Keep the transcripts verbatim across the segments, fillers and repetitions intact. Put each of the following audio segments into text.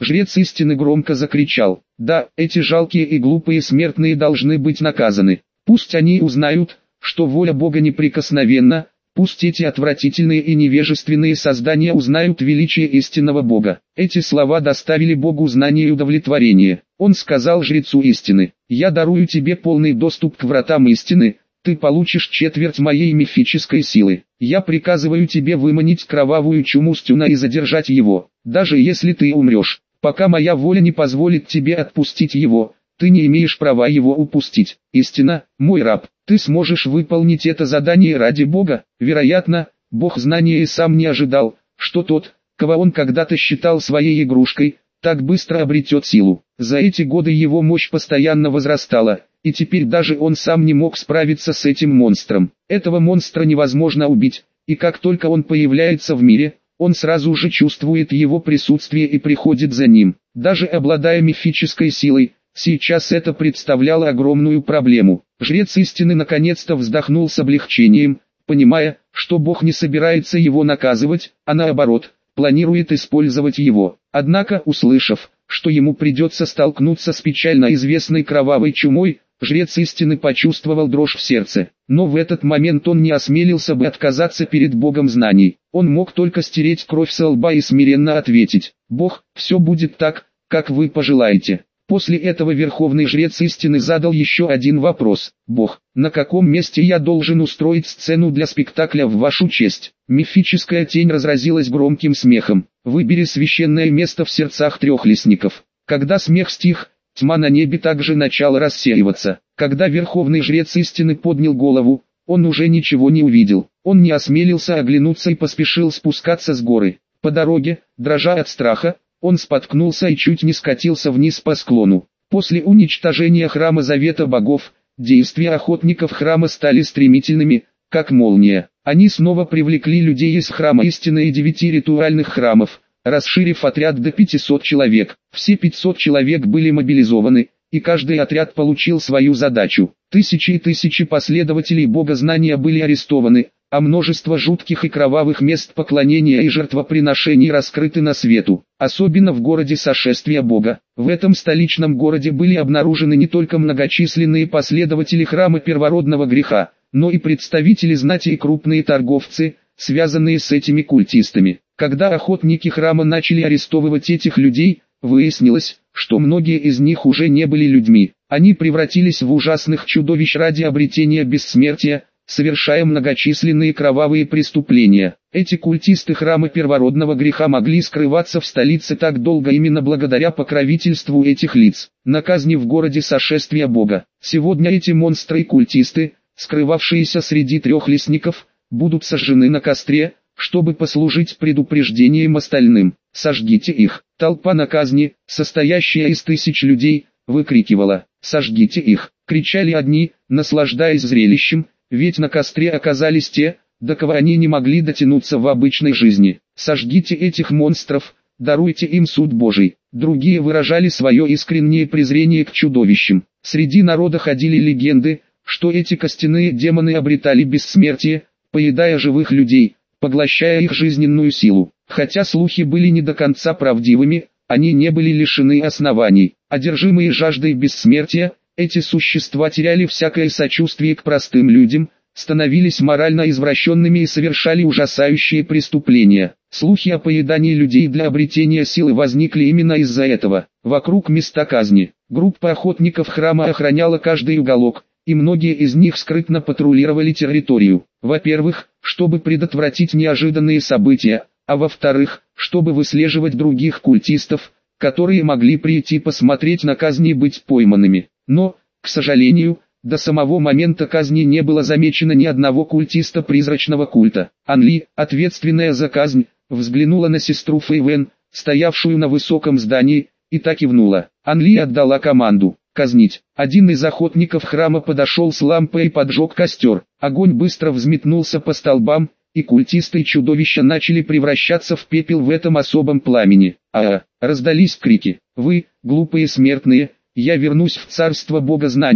Жрец истины громко закричал: «Да, эти жалкие и глупые смертные должны быть наказаны. Пусть они узнают, что воля Бога неприкосновенна, пусть эти отвратительные и невежественные создания узнают величие истинного Бога». Эти слова доставили Богу знание и удовлетворение. Он сказал жрецу истины: «Я дарую тебе полный доступ к вратам истины, ты получишь четверть моей мифической силы. Я приказываю тебе выманить кровавую чуму Стюна и задержать его, даже если ты умрешь. Пока моя воля не позволит тебе отпустить его, ты не имеешь права его упустить. Истина, мой раб, ты сможешь выполнить это задание ради Бога». Вероятно, Бог знания и сам не ожидал, что тот, кого он когда-то считал своей игрушкой, так быстро обретет силу. За эти годы его мощь постоянно возрастала, и теперь даже он сам не мог справиться с этим монстром. Этого монстра невозможно убить, и как только он появляется в мире, он сразу же чувствует его присутствие и приходит за ним. Даже обладая мифической силой, сейчас это представляло огромную проблему. Жрец истины наконец-то вздохнул с облегчением, понимая, что Бог не собирается его наказывать, а наоборот, планирует использовать его. Однако, услышав, что ему придется столкнуться с печально известной кровавой чумой, жрец истины почувствовал дрожь в сердце. Но в этот момент он не осмелился бы отказаться перед Богом знаний. Он мог только стереть кровь со лба и смиренно ответить: «Бог, все будет так, как вы пожелаете». После этого верховный жрец истины задал еще один вопрос: «Бог, на каком месте я должен устроить сцену для спектакля в вашу честь?» Мифическая тень разразилась громким смехом. «Выбери священное место в сердцах трехлистников». Когда смех стих, тьма на небе также начала рассеиваться. Когда верховный жрец истины поднял голову, он уже ничего не увидел. Он не осмелился оглянуться и поспешил спускаться с горы. По дороге, дрожа от страха, он споткнулся и чуть не скатился вниз по склону. После уничтожения храма Завета Богов, действия охотников храма стали стремительными, как молния. Они снова привлекли людей из храма истины и девяти ритуальных храмов, расширив отряд до пятисот человек. Все пятьсот человек были мобилизованы, и каждый отряд получил свою задачу. Тысячи и тысячи последователей богознания были арестованы, а множество жутких и кровавых мест поклонения и жертвоприношений раскрыты на свету. Особенно в городе Сошествия Бога. В этом столичном городе были обнаружены не только многочисленные последователи храма первородного греха, но и представители знати и крупные торговцы, связанные с этими культистами. Когда охотники храма начали арестовывать этих людей, выяснилось, что многие из них уже не были людьми. Они превратились в ужасных чудовищ ради обретения бессмертия, совершая многочисленные кровавые преступления. Эти культисты храма первородного греха могли скрываться в столице так долго именно благодаря покровительству этих лиц. На казни в городе Сошествия Бога. Сегодня эти монстры и культисты, скрывавшиеся среди трехлистников, будут сожжены на костре, чтобы послужить предупреждением остальным. «Сожгите их!» Толпа на казни, состоящая из тысяч людей, выкрикивала: «Сожгите их!» Кричали одни, наслаждаясь зрелищем, ведь на костре оказались те, до кого они не могли дотянуться в обычной жизни. «Сожгите этих монстров, даруйте им суд Божий!» Другие выражали свое искреннее презрение к чудовищам. Среди народа ходили легенды, что эти костяные демоны обретали бессмертие, поедая живых людей, поглощая их жизненную силу. Хотя слухи были не до конца правдивыми, они не были лишены оснований. Одержимые жаждой бессмертия, эти существа теряли всякое сочувствие к простым людям, становились морально извращенными и совершали ужасающие преступления. Слухи о поедании людей для обретения силы возникли именно из-за этого. Вокруг места казни, группа охотников храма охраняла каждый уголок, и многие из них скрытно патрулировали территорию. Во-первых, чтобы предотвратить неожиданные события, а во-вторых, чтобы выслеживать других культистов, которые могли прийти посмотреть на казни и быть пойманными. Но, к сожалению, до самого момента казни не было замечено ни одного культиста призрачного культа. Анли, ответственная за казнь, взглянула на сестру Фэйвен, стоявшую на высоком здании, и так кивнула. Анли отдала команду казнить. Один из охотников храма подошел с лампой и поджег костер. Огонь быстро взметнулся по столбам, и культисты и чудовища начали превращаться в пепел в этом особом пламени. А-а, раздались крики: «Вы, глупые смертные, я вернусь в царство богознания,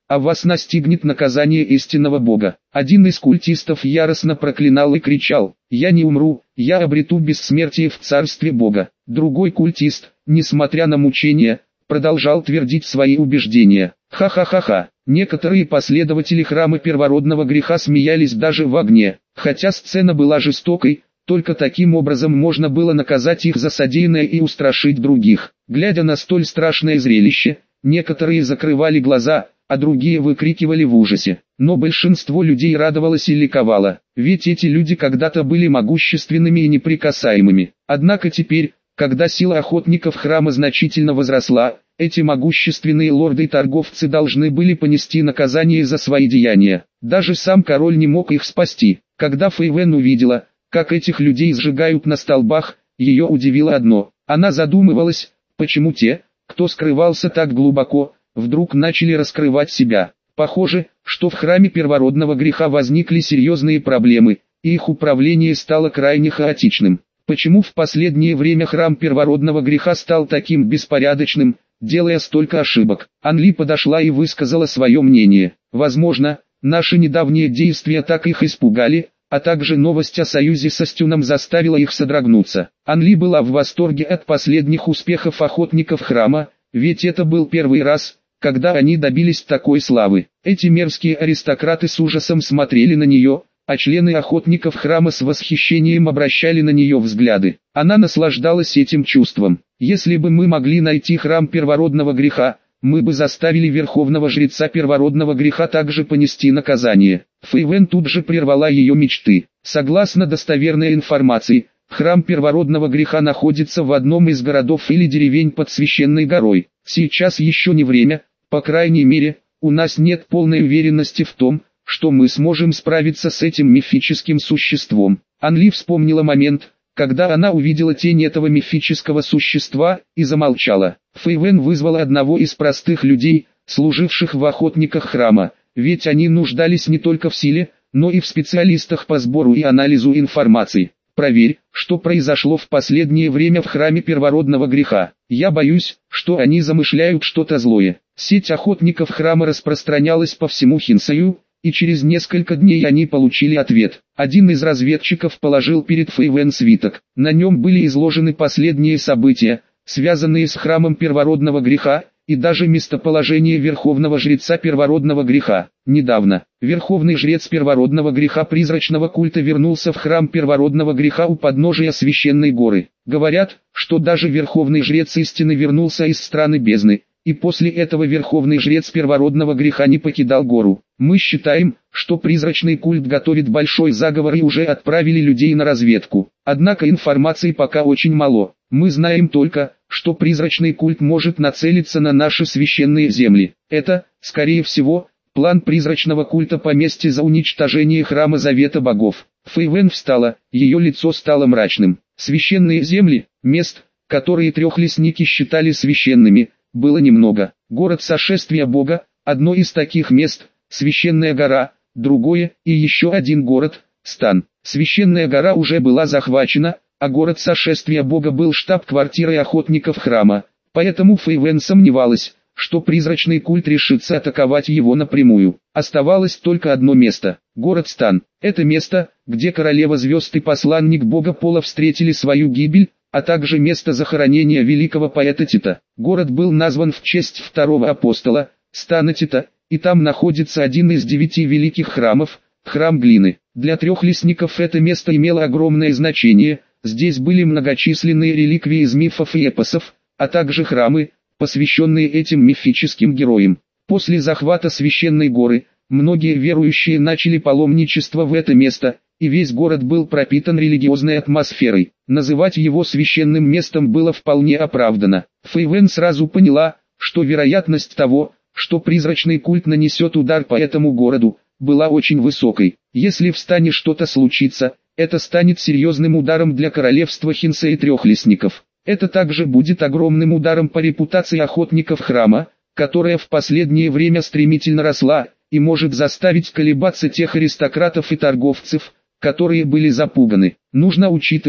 а вас настигнет наказание истинного Бога. Один из культистов яростно проклинал и кричал: «Я не умру, я обрету бессмертие в царстве Бога». Другой культист, несмотря на мучения, продолжал твердить свои убеждения. Ха-ха-ха-ха. Некоторые последователи храма первородного греха смеялись даже в огне. Хотя сцена была жестокой, только таким образом можно было наказать их за содеянное и устрашить других. Глядя на столь страшное зрелище, некоторые закрывали глаза, а другие выкрикивали в ужасе. Но большинство людей радовалось и ликовало, ведь эти люди когда-то были могущественными и неприкасаемыми. Однако теперь, когда сила охотников храма значительно возросла, эти могущественные лорды и торговцы должны были понести наказание за свои деяния. Даже сам король не мог их спасти. Когда Фэй Вэн увидела, как этих людей сжигают на столбах, ее удивило одно. Она задумывалась, почему те, кто скрывался так глубоко, вдруг начали раскрывать себя. Похоже, что в храме первородного греха возникли серьезные проблемы, и их управление стало крайне хаотичным. Почему в последнее время храм первородного греха стал таким беспорядочным, делая столько ошибок? Анли подошла и высказала свое мнение. Возможно, наши недавние действия так их испугали, а также новость о союзе со Стюном заставила их содрогнуться. Анли была в восторге от последних успехов охотников храма, ведь это был первый раз, когда они добились такой славы. Эти мерзкие аристократы с ужасом смотрели на нее, а члены охотников храма с восхищением обращали на нее взгляды. Она наслаждалась этим чувством. Если бы мы могли найти храм первородного греха, мы бы заставили верховного жреца первородного греха также понести наказание. Фэй Вэн тут же прервала ее мечты. Согласно достоверной информации, храм первородного греха находится в одном из городов или деревень под священной горой. Сейчас еще не время, по крайней мере, у нас нет полной уверенности в том, что мы сможем справиться с этим мифическим существом. Анли вспомнила момент, когда она увидела тень этого мифического существа, и замолчала. Фэй Вэн вызвала одного из простых людей, служивших в охотниках храма, ведь они нуждались не только в силе, но и в специалистах по сбору и анализу информации. Проверь, что произошло в последнее время в храме первородного греха. Я боюсь, что они замышляют что-то злое. Сеть охотников храма распространялась по всему Хинсаю, и через несколько дней они получили ответ. Один из разведчиков положил перед Фэй Вэн свиток. На нем были изложены последние события, связанные с храмом первородного греха, и даже местоположение верховного жреца первородного греха. Недавно, верховный жрец первородного греха призрачного культа вернулся в храм первородного греха у подножия священной горы. Говорят, что даже верховный жрец истины вернулся из страны бездны, и после этого верховный жрец первородного греха не покидал гору. Мы считаем, что призрачный культ готовит большой заговор и уже отправили людей на разведку. Однако информации пока очень мало. Мы знаем только, что призрачный культ может нацелиться на наши священные земли. Это, скорее всего, план призрачного культа по мести за уничтожение храма Завета Богов. Фэй Вэн встала, ее лицо стало мрачным. Священные земли, мест, которые трехлесники считали священными, было немного. Город Сошествия Бога, одно из таких мест, Священная гора, другое, и еще один город, Стан. Священная гора уже была захвачена, а город Сошествия Бога был штаб-квартирой охотников храма, поэтому Фэй Вэн сомневалась, что призрачный культ решится атаковать его напрямую. Оставалось только одно место – город Стан. Это место, где королева звезд и посланник бога Пола встретили свою гибель, а также место захоронения великого поэта Тита. Город был назван в честь второго апостола, Стана Тита, и там находится один из девяти великих храмов – храм глины. Для трехлесников это место имело огромное значение, здесь были многочисленные реликвии из мифов и эпосов, а также храмы, посвященные этим мифическим героям. После захвата священной горы, многие верующие начали паломничество в это место, и весь город был пропитан религиозной атмосферой. Называть его священным местом было вполне оправдано. Фэй Вэн сразу поняла, что вероятность того, что призрачный культ нанесет удар по этому городу, была очень высокой. Если в Стане что-то случится, это станет серьезным ударом для королевства Хинса и трехлесников. Это также будет огромным ударом по репутации охотников храма, которая в последнее время стремительно росла, и может заставить колебаться тех аристократов и торговцев, которые были запуганы. Нужно учитывать,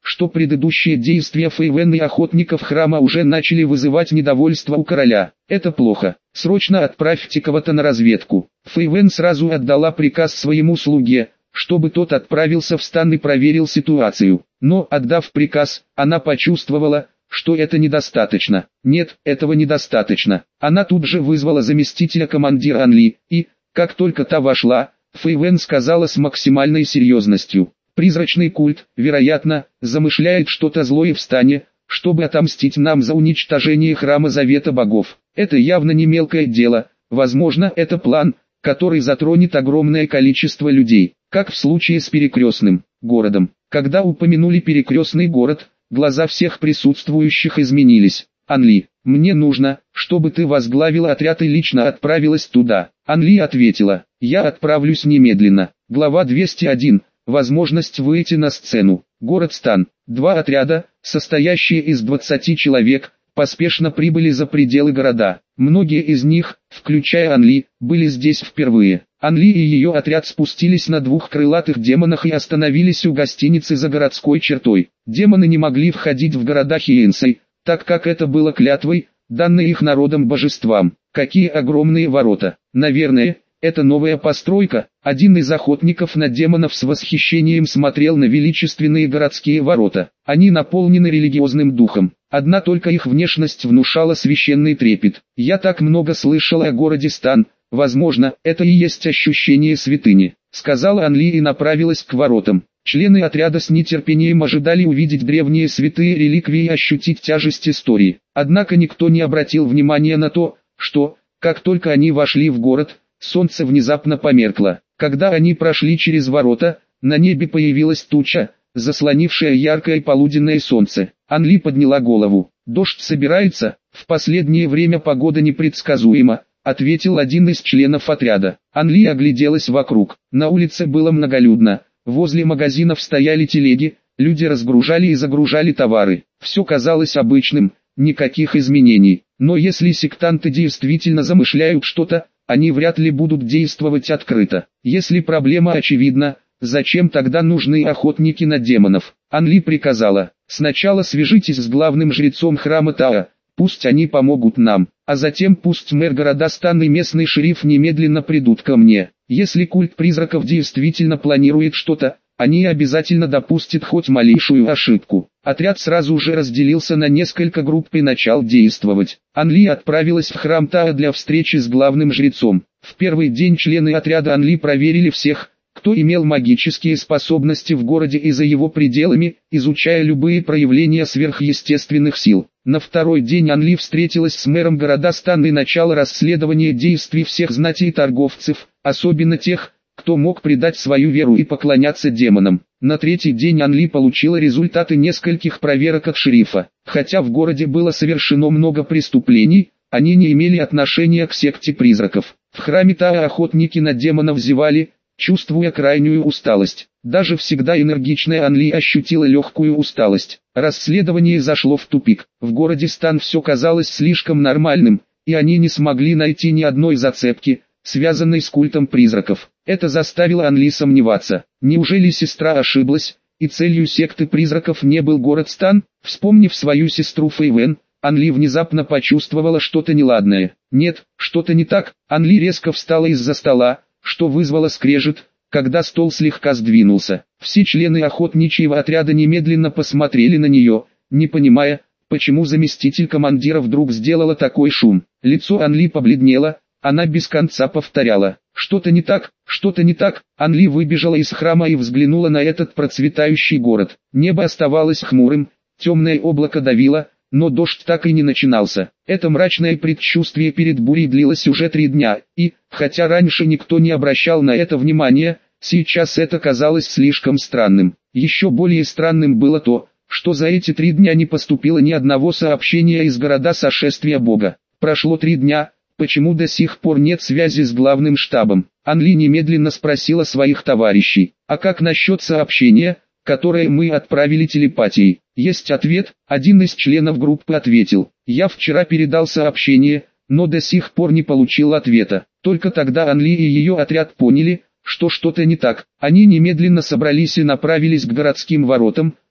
что предыдущие действия Фэйвен и охотников храма уже начали вызывать недовольство у короля. Это плохо. Срочно отправьте кого-то на разведку. Фэйвен сразу отдала приказ своему слуге, чтобы тот отправился в стан и проверил ситуацию. Но, отдав приказ, она почувствовала, что это недостаточно. Нет, этого недостаточно. Она тут же вызвала заместителя командира Анли, и, как только та вошла, Фэйвен сказала с максимальной серьезностью: «Призрачный культ, вероятно, замышляет что-то злое в стане, чтобы отомстить нам за уничтожение храма Завета Богов. Это явно не мелкое дело, возможно, это план, который затронет огромное количество людей, как в случае с перекрестным городом». Когда упомянули перекрестный город, глаза всех присутствующих изменились. «Анли, мне нужно, чтобы ты возглавила отряд и лично отправилась туда». Анли ответила: «Я отправлюсь немедленно». Глава двести один. Возможность выйти на сцену. Город Стан. Два отряда, состоящие из двадцати человек, поспешно прибыли за пределы города. Многие из них, включая Анли, были здесь впервые. Анли и ее отряд спустились на двух крылатых демонах и остановились у гостиницы за городской чертой. Демоны не могли входить в города Хиенсей, так как это было клятвой, данной их народом божествам. Какие огромные ворота! Наверное, это новая постройка. Один из охотников на демонов с восхищением смотрел на величественные городские ворота. Они наполнены религиозным духом. Одна только их внешность внушала священный трепет. Я так много слышал о городе Стан, возможно, это и есть ощущение святыни, сказала Анли и направилась к воротам. Члены отряда с нетерпением ожидали увидеть древние святые реликвии и ощутить тяжесть истории. Однако никто не обратил внимания на то, что, как только они вошли в город, солнце внезапно померкло. Когда они прошли через ворота, на небе появилась туча, заслонившая яркое полуденное солнце. Анли подняла голову. «Дождь собирается, в последнее время погода непредсказуема», ответил один из членов отряда. Анли огляделась вокруг. На улице было многолюдно. Возле магазинов стояли телеги, люди разгружали и загружали товары. Все казалось обычным, никаких изменений. Но если сектанты действительно замышляют что-то, они вряд ли будут действовать открыто. Если проблема очевидна, зачем тогда нужны охотники на демонов? Анли приказала: «Сначала свяжитесь с главным жрецом храма Таа, пусть они помогут нам, а затем пусть мэр города Стан и местный шериф немедленно придут ко мне. Если культ призраков действительно планирует что-то, они обязательно допустят хоть малейшую ошибку». Отряд сразу же разделился на несколько групп и начал действовать. Анли отправилась в храм Таа для встречи с главным жрецом. В первый день члены отряда Анли проверили всех, кто имел магические способности в городе и за его пределами, изучая любые проявления сверхъестественных сил. На второй день Анли встретилась с мэром города Стан и начала расследования действий всех знатей и торговцев, особенно тех, кто мог предать свою веру и поклоняться демонам. На третий день Анли получила результаты нескольких проверок от шерифа. Хотя в городе было совершено много преступлений, они не имели отношения к секте призраков. В храме Таа охотники на демонов зевали, чувствуя крайнюю усталость. Даже всегда энергичная Анли ощутила легкую усталость. Расследование зашло в тупик. В городе Стан все казалось слишком нормальным, и они не смогли найти ни одной зацепки, связанной с культом призраков. Это заставило Анли сомневаться. Неужели сестра ошиблась, и целью секты призраков не был город Стан? Вспомнив свою сестру Фэйвен, Анли внезапно почувствовала что-то неладное. Нет, что-то не так. Анли резко встала из-за стола, что вызвало скрежет, когда стол слегка сдвинулся. Все члены охотничьего отряда немедленно посмотрели на нее, не понимая, почему заместитель командира вдруг сделала такой шум. Лицо Анли побледнело, она без конца повторяла: «Что-то не так, что-то не так». Анли выбежала из храма и взглянула на этот процветающий город. Небо оставалось хмурым, темное облако давило, но дождь так и не начинался. Это мрачное предчувствие перед бурей длилось уже три дня, и, хотя раньше никто не обращал на это внимания, сейчас это казалось слишком странным. Еще более странным было то, что за эти три дня не поступило ни одного сообщения из города сошествия Бога. Прошло три дня, почему до сих пор нет связи с главным штабом? Анли немедленно спросила своих товарищей: «А как насчет сообщения, которое мы отправили телепатией?» Есть ответ. Один из членов группы ответил: «Я вчера передал сообщение, но до сих пор не получил ответа». Только тогда Анли и ее отряд поняли, что что-то не так. Они немедленно собрались и направились к городским воротам,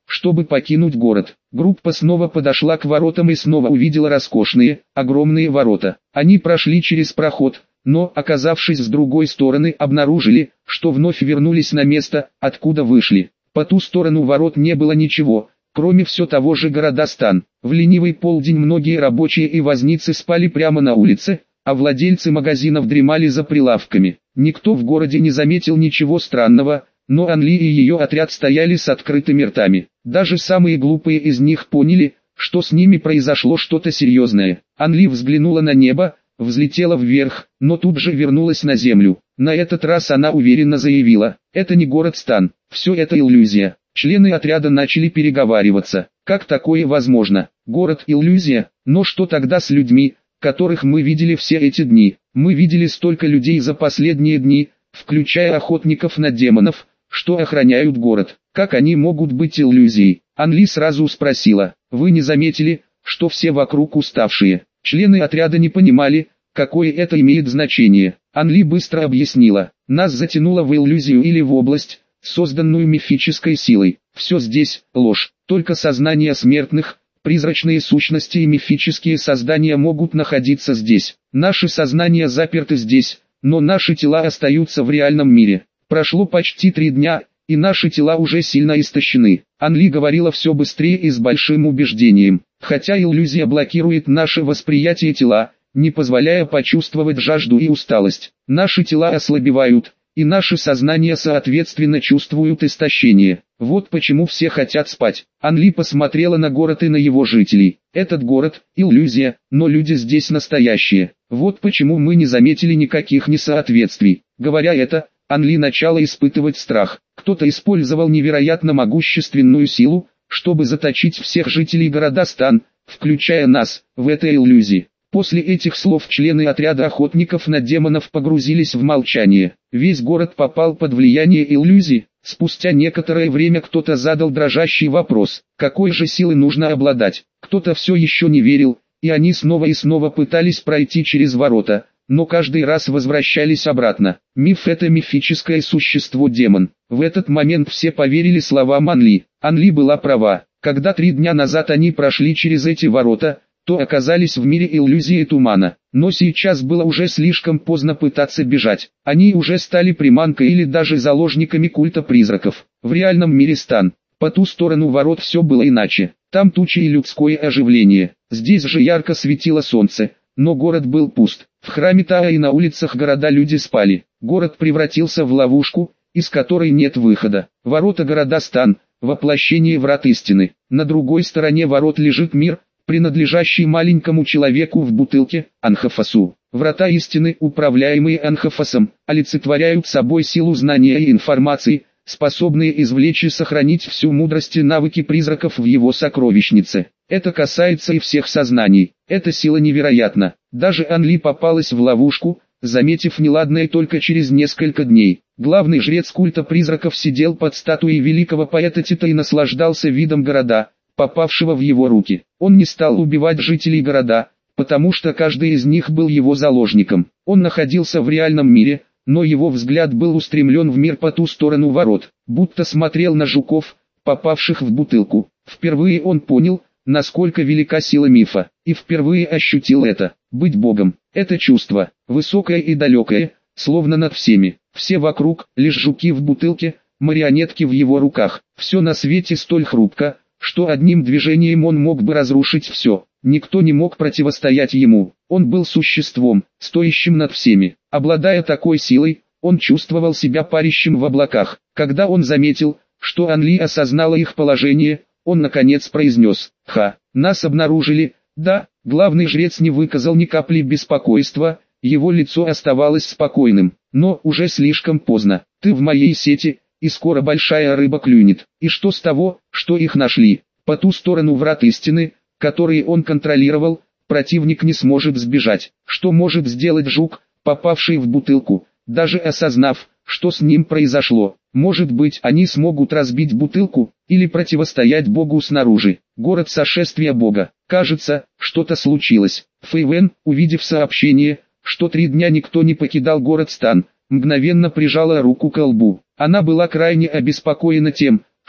чтобы покинуть город. Группа снова подошла к воротам и снова увидела роскошные, огромные ворота. Они прошли через проход, но, оказавшись с другой стороны, обнаружили, что вновь вернулись на место, откуда вышли. По ту сторону ворот не было ничего, кроме все того же Городостан. В ленивый полдень многие рабочие и возницы спали прямо на улице, а владельцы магазинов дремали за прилавками. Никто в городе не заметил ничего странного, но Анли и ее отряд стояли с открытыми ртами. Даже самые глупые из них поняли, что с ними произошло что-то серьезное. Анли взглянула на небо, взлетела вверх, но тут же вернулась на землю. На этот раз она уверенно заявила: «Это не город-стан, все это иллюзия». Члены отряда начали переговариваться. Как такое возможно? Город-иллюзия? Но что тогда с людьми, которых мы видели все эти дни? Мы видели столько людей за последние дни, включая охотников на демонов, что охраняют город. Как они могут быть иллюзией? Анли сразу спросила: «Вы не заметили, что все вокруг уставшие?» Члены отряда не понимали, какое это имеет значение. Анли быстро объяснила: «Нас затянуло в иллюзию или в область, созданную мифической силой. Все здесь – ложь, только сознание смертных, призрачные сущности и мифические создания могут находиться здесь. Наши сознания заперты здесь, но наши тела остаются в реальном мире. Прошло почти три дня, и наши тела уже сильно истощены». Анли говорила все быстрее и с большим убеждением. Хотя иллюзия блокирует наше восприятие тела, не позволяя почувствовать жажду и усталость. Наши тела ослабевают, и наши сознания соответственно чувствуют истощение. Вот почему все хотят спать. Анли посмотрела на город и на его жителей. Этот город – иллюзия, но люди здесь настоящие. Вот почему мы не заметили никаких несоответствий. Говоря это, Анли начала испытывать страх. Кто-то использовал невероятно могущественную силу, чтобы заточить всех жителей Городостан, включая нас, в этой иллюзии. После этих слов члены отряда охотников на демонов погрузились в молчание. Весь город попал под влияние иллюзии. Спустя некоторое время кто-то задал дрожащий вопрос: какой же силой нужно обладать? Кто-то все еще не верил, и они снова и снова пытались пройти через ворота, но каждый раз возвращались обратно. Миф — это мифическое существо демон. В этот момент все поверили словам Анли. Анли была права. Когда три дня назад они прошли через эти ворота, то оказались в мире иллюзии и тумана. Но сейчас было уже слишком поздно пытаться бежать. Они уже стали приманкой или даже заложниками культа призраков. В реальном мире стан. По ту сторону ворот все было иначе. Там тучи и людское оживление. Здесь же ярко светило солнце, но город был пуст. В храме Таа и на улицах города люди спали. Город превратился в ловушку, из которой нет выхода. Ворота Городостан – воплощение врат истины. На другой стороне ворот лежит мир, принадлежащий маленькому человеку в бутылке, Анхафасу. Врата истины, управляемые Анхафасом, олицетворяют собой силу знания и информации, способные извлечь и сохранить всю мудрость и навыки призраков в его сокровищнице. Это касается и всех сознаний. Эта сила невероятна. Даже Анли попалась в ловушку, заметив неладное только через несколько дней. Главный жрец культа призраков сидел под статуей великого поэта Тита и наслаждался видом города, попавшего в его руки. Он не стал убивать жителей города, потому что каждый из них был его заложником. Он находился в реальном мире, но его взгляд был устремлен в мир по ту сторону ворот, будто смотрел на жуков, попавших в бутылку. Впервые он понял, насколько велика сила мифа, и впервые ощутил это. Быть Богом – это чувство, высокое и далекое, словно над всеми. Все вокруг – лишь жуки в бутылке, марионетки в его руках. Все на свете столь хрупко, что одним движением он мог бы разрушить все. Никто не мог противостоять ему. Он был существом, стоящим над всеми. Обладая такой силой, он чувствовал себя парящим в облаках. Когда он заметил, что Анли осознала их положение, он наконец произнес: «Ха, нас обнаружили». Да, главный жрец не выказал ни капли беспокойства, его лицо оставалось спокойным. Но уже слишком поздно. Ты в моей сети, и скоро большая рыба клюнет. И что с того, что их нашли? По ту сторону врат истины, которые он контролировал, противник не сможет сбежать. Что может сделать жук, попавший в бутылку, даже осознав, что с ним произошло? Может быть, они смогут разбить бутылку, или противостоять Богу снаружи. Город сошествия Бога. Кажется, что-то случилось. Фэйвен, увидев сообщение, что три дня никто не покидал город Стан, мгновенно прижала руку к лбу. Она была крайне обеспокоена тем,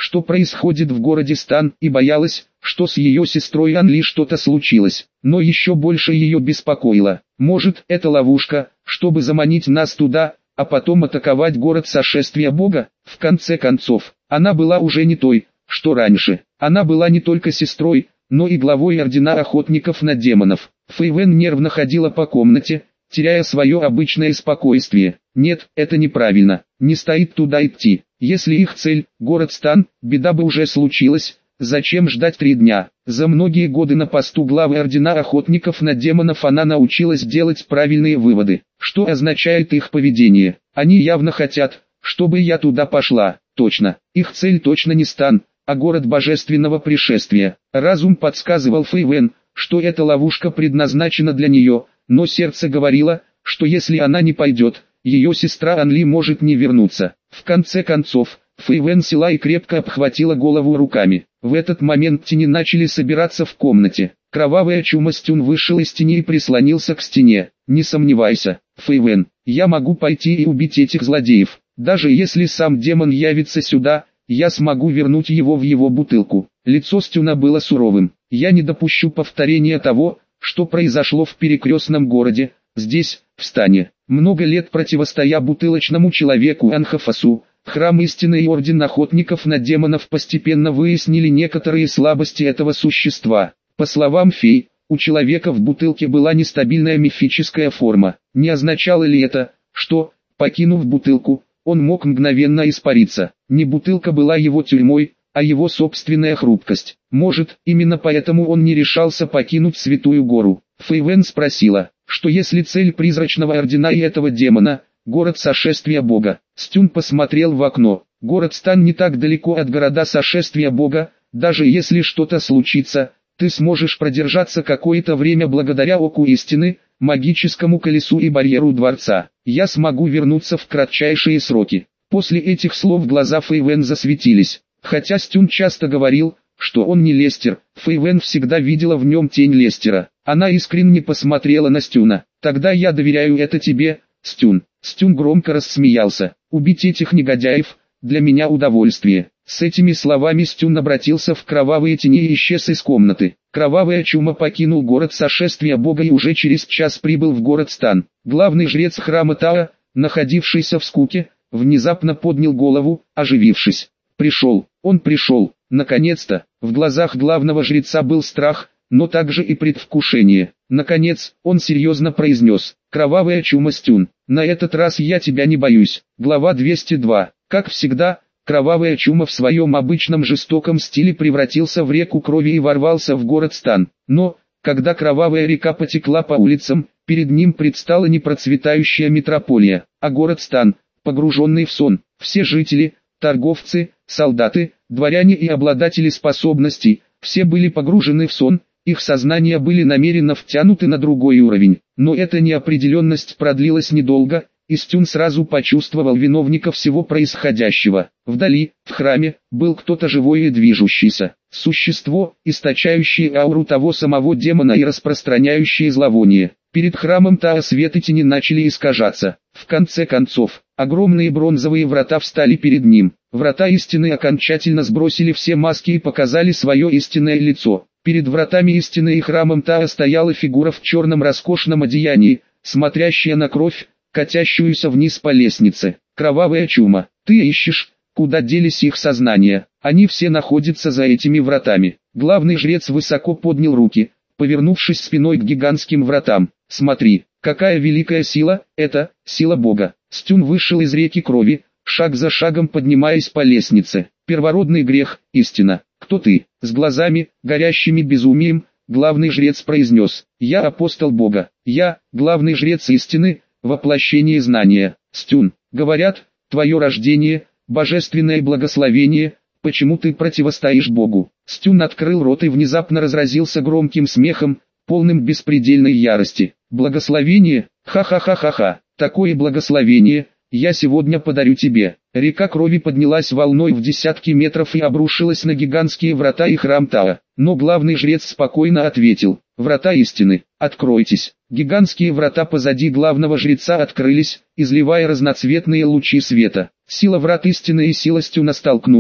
что происходит в городе Стан, и боялась, что с ее сестрой Анли что-то случилось. Но еще больше ее беспокоило: может, это ловушка, чтобы заманить нас туда, а потом атаковать город сошествия Бога? В конце концов, она была уже не той, что раньше. Она была не только сестрой, но и главой ордена охотников на демонов. Фейвен нервно ходила по комнате, теряя свое обычное спокойствие. Нет, это неправильно, не стоит туда идти. Если их цель – город Стан, беда бы уже случилась. Зачем ждать три дня? За многие годы на посту главы ордена охотников на демонов она научилась делать правильные выводы. Что означает их поведение? Они явно хотят, чтобы я туда пошла. Точно, их цель точно не Стан, а город божественного пришествия. Разум подсказывал Фейвен, что эта ловушка предназначена для нее, но сердце говорило, что если она не пойдет, ее сестра Анли может не вернуться. В конце концов, Фейвен села и крепко обхватила голову руками. В этот момент тени начали собираться в комнате. Кровавая чума Стюн вышел из тени и прислонился к стене. «Не сомневайся, Фейвен, я могу пойти и убить этих злодеев. Даже если сам демон явится сюда, я смогу вернуть его в его бутылку». Лицо Стюна было суровым. «Я не допущу повторения того, что произошло в перекрестном городе, здесь, в Стане». Много лет противостоя бутылочному человеку Анхафасу, Храм истины и Орден охотников на демонов постепенно выяснили некоторые слабости этого существа. По словам фей, у человека в бутылке была нестабильная мифическая форма. Не означало ли это, что, покинув бутылку, он мог мгновенно испариться? Не бутылка была его тюрьмой, а его собственная хрупкость. Может, именно поэтому он не решался покинуть Святую Гору. Фейвен спросила, что если цель призрачного ордена и этого демона – город сошествия Бога. Стюн посмотрел в окно. Город Стан не так далеко от города сошествия Бога. Даже если что-то случится, ты сможешь продержаться какое-то время благодаря оку истины, магическому колесу и барьеру дворца. Я смогу вернуться в кратчайшие сроки. После этих слов глаза Фейвен засветились. Хотя Стюн часто говорил, что он не Лестер, Фейвен всегда видела в нем тень Лестера. Она искренне посмотрела на Стюна. «Тогда я доверяю это тебе, Стюн». Стюн громко рассмеялся. «Убить этих негодяев – для меня удовольствие». С этими словами Стюн обратился в кровавые тени и исчез из комнаты. Кровавая чума покинул город сошествия Бога и уже через час прибыл в город Стан. Главный жрец храма Таа, находившийся в скуке, внезапно поднял голову, оживившись. Пришел, он пришел, наконец-то. В глазах главного жреца был страх, но также и предвкушение. Наконец, он серьезно произнес: «Кровавая чума Стюн, на этот раз я тебя не боюсь». Глава двести два. Как всегда, кровавая чума в своем обычном жестоком стиле превратился в реку крови и ворвался в город Стан. Но, когда кровавая река потекла по улицам, перед ним предстала не процветающая метрополия, а город Стан, погруженный в сон. Все жители, торговцы, солдаты, дворяне и обладатели способностей, все были погружены в сон. Их сознания были намеренно втянуты на другой уровень. Но эта неопределенность продлилась недолго, и Стюн сразу почувствовал виновника всего происходящего. Вдали, в храме, был кто-то живой и движущийся. Существо, источающее ауру того самого демона и распространяющее зловоние. Перед храмом Таа свет и тени начали искажаться. В конце концов, огромные бронзовые врата встали перед ним. Врата истины окончательно сбросили все маски и показали свое истинное лицо. Перед вратами истины и храмом Таа стояла фигура в черном роскошном одеянии, смотрящая на кровь, катящуюся вниз по лестнице. Кровавая чума, ты ищешь, куда делись их сознания? Они все находятся за этими вратами. Главный жрец высоко поднял руки, повернувшись спиной к гигантским вратам. Смотри, какая великая сила, это сила Бога. Стюн вышел из реки крови, шаг за шагом поднимаясь по лестнице. Первородный грех, истина. Кто ты? С глазами, горящими безумием, главный жрец произнес: «Я апостол Бога, я, главный жрец истины, воплощение знания». Стюн, говорят, твое рождение, божественное благословение, почему ты противостоишь Богу? Стюн открыл рот и внезапно разразился громким смехом, полным беспредельной ярости. Благословение? Ха-ха-ха-ха-ха, такое благословение я сегодня подарю тебе. Река крови поднялась волной в десятки метров и обрушилась на гигантские врата и храм Таа. Но главный жрец спокойно ответил: «Врата истины, откройтесь». Гигантские врата позади главного жреца открылись, изливая разноцветные лучи света. Сила врат истины и сила Стюна столкнулись,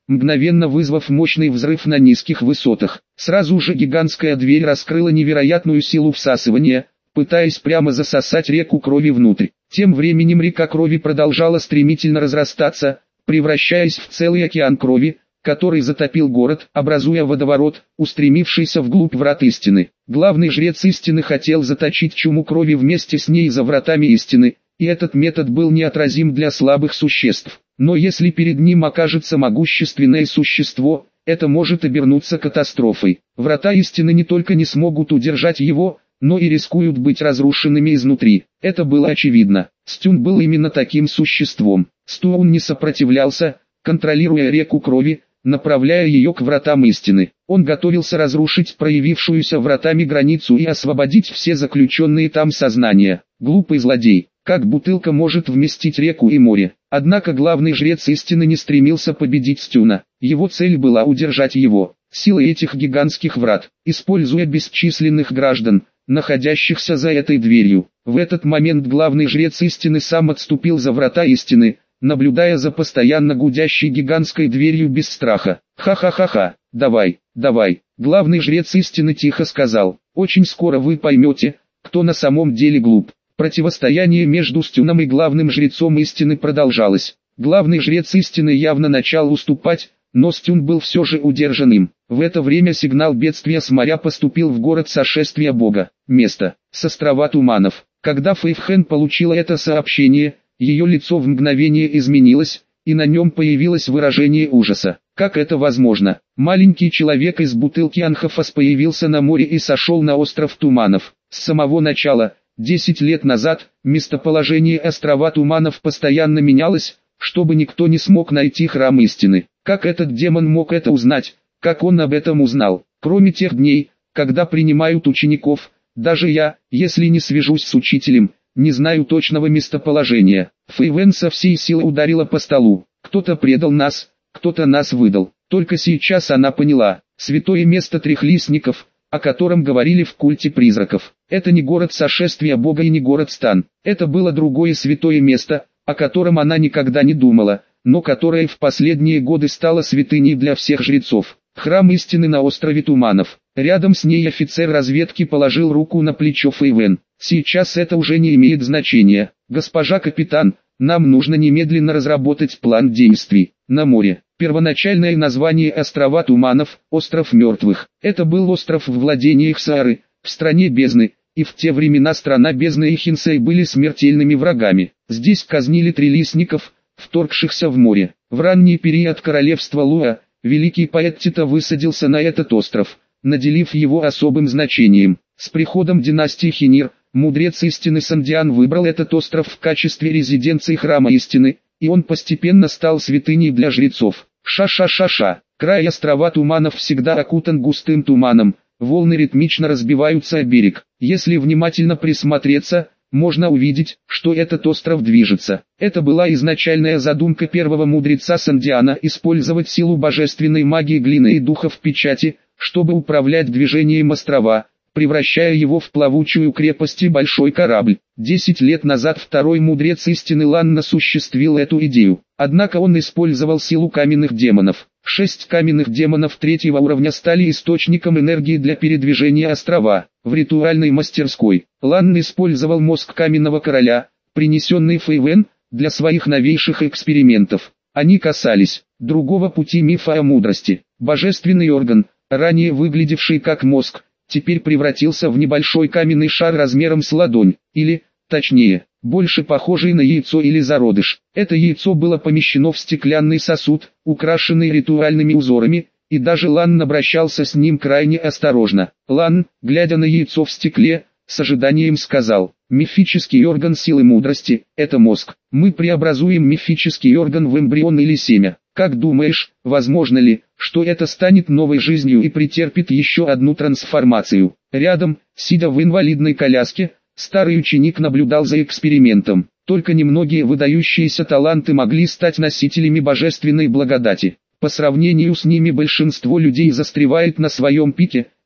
мгновенно вызвав мощный взрыв на низких высотах. Сразу же гигантская дверь раскрыла невероятную силу всасывания, пытаясь прямо засосать реку крови внутрь. Тем временем река крови продолжала стремительно разрастаться, превращаясь в целый океан крови, который затопил город, образуя водоворот, устремившийся вглубь врат истины. Главный жрец истины хотел заточить чуму крови вместе с ней за вратами истины, и этот метод был неотразим для слабых существ. Но если перед ним окажется могущественное существо, это может обернуться катастрофой. Врата истины не только не смогут удержать его, но и рискуют быть разрушенными изнутри. Это было очевидно. Стюн был именно таким существом. Стюн не сопротивлялся, контролируя реку крови, направляя ее к вратам истины. Он готовился разрушить проявившуюся вратами границу и освободить все заключенные там сознания. Глупый злодей, как бутылка может вместить реку и море. Однако главный жрец истины не стремился победить Стюна. Его цель была удержать его. Силой этих гигантских врат, используя бесчисленных граждан, находящихся за этой дверью. В этот момент главный жрец истины сам отступил за врата истины, наблюдая за постоянно гудящей гигантской дверью без страха. «Ха-ха-ха-ха, давай, давай», главный жрец истины тихо сказал. «Очень скоро вы поймете, кто на самом деле глуп». Противостояние между Стюном и главным жрецом истины продолжалось. Главный жрец истины явно начал уступать, но Стюн был все же удержан им. В это время сигнал бедствия с моря поступил в город сошествия Бога. Место – с острова Туманов. Когда Фэйфхэн получила это сообщение, ее лицо в мгновение изменилось, и на нем появилось выражение ужаса. Как это возможно? Маленький человек из бутылки Анхофас появился на море и сошел на остров Туманов. С самого начала, десять лет назад, местоположение острова Туманов постоянно менялось, чтобы никто не смог найти храм истины. Как этот демон мог это узнать? Как он об этом узнал? Кроме тех дней, когда принимают учеников, даже я, если не свяжусь с учителем, не знаю точного местоположения. Фэйвэн со всей силы ударила по столу. Кто-то предал нас, кто-то нас выдал. Только сейчас она поняла. Святое место трехлистников, о котором говорили в культе призраков. Это не город сошествия Бога и не город Стан. Это было другое святое место, о котором она никогда не думала, но которое в последние годы стало святыней для всех жрецов. Храм истины на острове Туманов. Рядом с ней офицер разведки положил руку на плечо Фэйвэн. Сейчас это уже не имеет значения. Госпожа капитан, нам нужно немедленно разработать план действий. На море. Первоначальное название острова Туманов – остров мертвых. Это был остров в владениях Саары, в стране бездны, и в те времена страна бездны и Хинсей были смертельными врагами. Здесь казнили трилистников, вторгшихся в море. В ранний период королевства Луа, великий поэт Тита высадился на этот остров, наделив его особым значением. С приходом династии Хинир, мудрец истины Сандиан выбрал этот остров в качестве резиденции храма истины, и он постепенно стал святыней для жрецов. Ша-ша-ша-ша, край острова Туманов всегда окутан густым туманом, волны ритмично разбиваются о берег. Если внимательно присмотреться, можно увидеть, что этот остров движется. Это была изначальная задумка первого мудреца Сандиана использовать силу божественной магии глины и духов печати, чтобы управлять движением острова, превращая его в плавучую крепость и большой корабль. Десять лет назад второй мудрец истины Лан осуществил эту идею. Однако он использовал силу каменных демонов. Шесть каменных демонов третьего уровня стали источником энергии для передвижения острова. В ритуальной мастерской Лан использовал мозг каменного короля, принесенный Фэйвэн, для своих новейших экспериментов. Они касались другого пути мифа о мудрости. Божественный орган, ранее выглядевший как мозг, теперь превратился в небольшой каменный шар размером с ладонь, или, точнее, больше похожий на яйцо или зародыш. Это яйцо было помещено в стеклянный сосуд, украшенный ритуальными узорами, и даже Лан обращался с ним крайне осторожно. Лан, глядя на яйцо в стекле, с ожиданием сказал: «Мифический орган силы мудрости – это мозг. Мы преобразуем мифический орган в эмбрион или семя. Как думаешь, возможно ли, что это станет новой жизнью и претерпит еще одну трансформацию?» Рядом, сидя в инвалидной коляске, старый ученик наблюдал за экспериментом. Только немногие выдающиеся таланты могли стать носителями божественной благодати. По сравнению с ними большинство людей застревает на своем пике,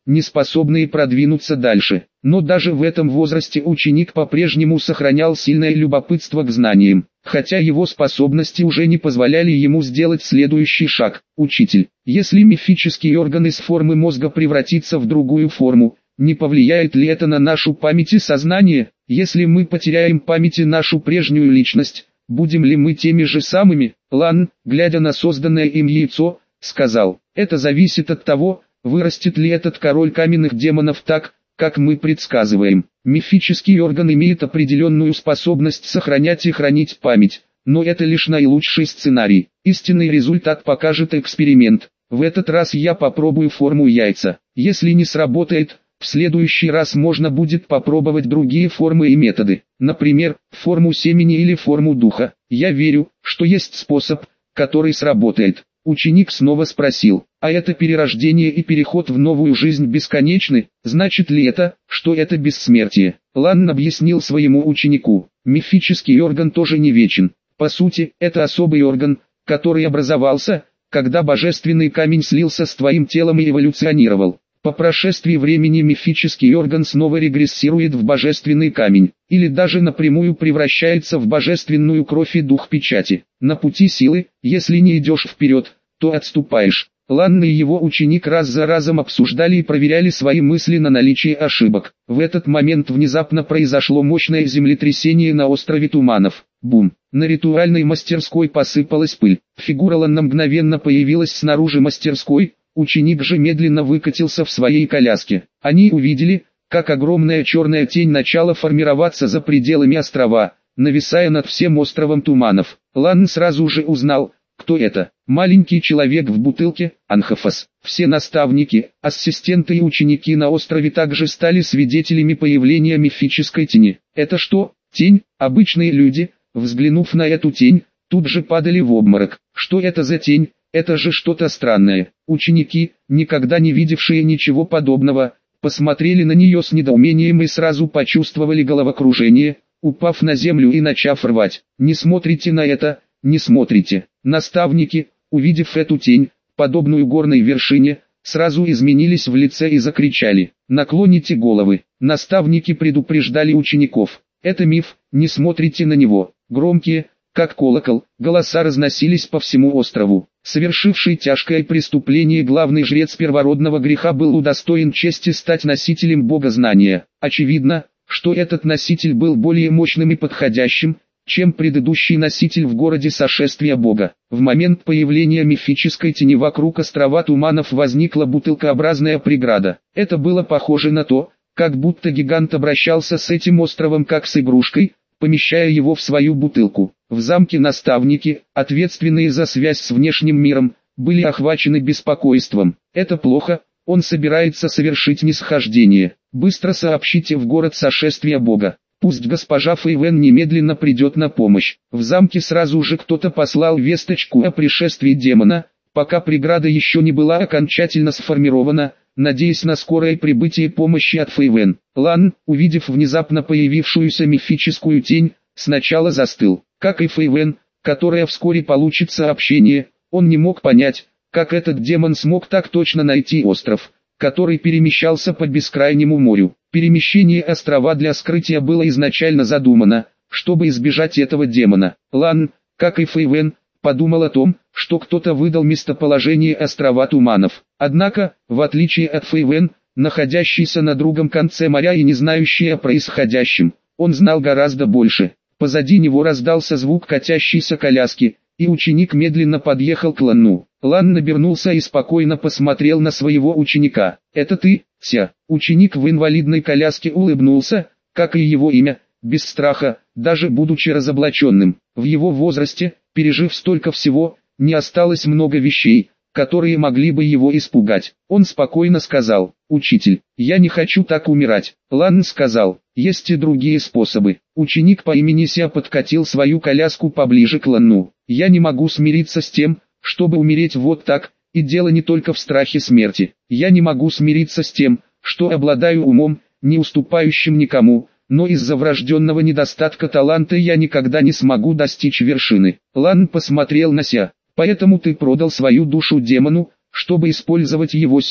не способные продвинуться дальше. Но даже в этом возрасте ученик по-прежнему сохранял сильное любопытство к знаниям, хотя его способности уже не позволяли ему сделать следующий шаг. Учитель, если мифический орган из формы мозга превратится в другую форму, не повлияет ли это на нашу память и сознание? Если мы потеряем память и нашу прежнюю личность, будем ли мы теми же самыми? Лан, глядя на созданное им яйцо, сказал, это зависит от того, вырастет ли этот король каменных демонов так, как мы предсказываем. Мифический орган имеет определенную способность сохранять и хранить память, но это лишь наилучший сценарий. Истинный результат покажет эксперимент. В этот раз я попробую форму яйца. Если не сработает, в следующий раз можно будет попробовать другие формы и методы. Например, форму семени или форму духа. Я верю, что есть способ, который сработает. Ученик снова спросил, а это перерождение и переход в новую жизнь бесконечны? Значит ли это, что это бессмертие? Лан объяснил своему ученику, мифический орган тоже не вечен. По сути, это особый орган, который образовался, когда божественный камень слился с твоим телом и эволюционировал. По прошествии времени мифический орган снова регрессирует в божественный камень, или даже напрямую превращается в божественную кровь и дух печати. На пути силы, если не идешь вперед, то отступаешь. Лан и его ученик раз за разом обсуждали и проверяли свои мысли на наличие ошибок. В этот момент внезапно произошло мощное землетрясение на острове Туманов. Бум! На ритуальной мастерской посыпалась пыль. Фигура Лана мгновенно появилась снаружи мастерской. Ученик же медленно выкатился в своей коляске. Они увидели, как огромная черная тень начала формироваться за пределами острова, нависая над всем островом Туманов. Лан сразу же узнал, кто это. Маленький человек в бутылке, Анхофос. Все наставники, ассистенты и ученики на острове также стали свидетелями появления мифической тени. Это что, тень? Обычные люди, взглянув на эту тень, тут же падали в обморок. Что это за тень? Это же что-то странное. Ученики, никогда не видевшие ничего подобного, посмотрели на нее с недоумением и сразу почувствовали головокружение, упав на землю и начав рвать. Не смотрите на это, не смотрите. Наставники, увидев эту тень, подобную горной вершине, сразу изменились в лице и закричали: «Наклоните головы!» Наставники предупреждали учеников: «Это миф, не смотрите на него». Громкие, как колокол, голоса разносились по всему острову. Совершивший тяжкое преступление главный жрец первородного греха был удостоен чести стать носителем богознания. Очевидно, что этот носитель был более мощным и подходящим, чем предыдущий носитель в городе сошествия Бога. В момент появления мифической тени вокруг острова Туманов возникла бутылкообразная преграда. Это было похоже на то, как будто гигант обращался с этим островом как с игрушкой, помещая его в свою бутылку. В замке наставники, ответственные за связь с внешним миром, были охвачены беспокойством. Это плохо, он собирается совершить нисхождение. Быстро сообщите в город сошествия Бога. Пусть госпожа Фейвен немедленно придет на помощь. В замке сразу же кто-то послал весточку о пришествии демона, пока преграда еще не была окончательно сформирована, надеясь на скорое прибытие помощи от Фейвен. Лан, увидев внезапно появившуюся мифическую тень, сначала застыл. Как и Фейвен, которая вскоре получит сообщение, он не мог понять, как этот демон смог так точно найти остров, который перемещался по бескрайнему морю. Перемещение острова для скрытия было изначально задумано, чтобы избежать этого демона. Лан, как и Фейвен, подумал о том, что кто-то выдал местоположение острова Туманов. Однако, в отличие от Фейвен, находящийся на другом конце моря и не знающий о происходящем, он знал гораздо больше. Позади него раздался звук катящейся коляски, и ученик медленно подъехал к Лану. Лан набернулся и спокойно посмотрел на своего ученика. «Это ты, Ся?» Ученик в инвалидной коляске улыбнулся, как и его имя, без страха, даже будучи разоблаченным. В его возрасте, пережив столько всего, не осталось много вещей, которые могли бы его испугать. Он спокойно сказал: «Учитель, я не хочу так умирать». Лан сказал: «Есть и другие способы». Ученик по имени Ся подкатил свою коляску поближе к Лану. «Я не могу смириться с тем, чтобы умереть вот так, и дело не только в страхе смерти. Я не могу смириться с тем, что обладаю умом, не уступающим никому, но из-за врожденного недостатка таланта я никогда не смогу достичь вершины». Лан посмотрел на Ся. «Поэтому ты продал свою душу демону, чтобы использовать его силу?»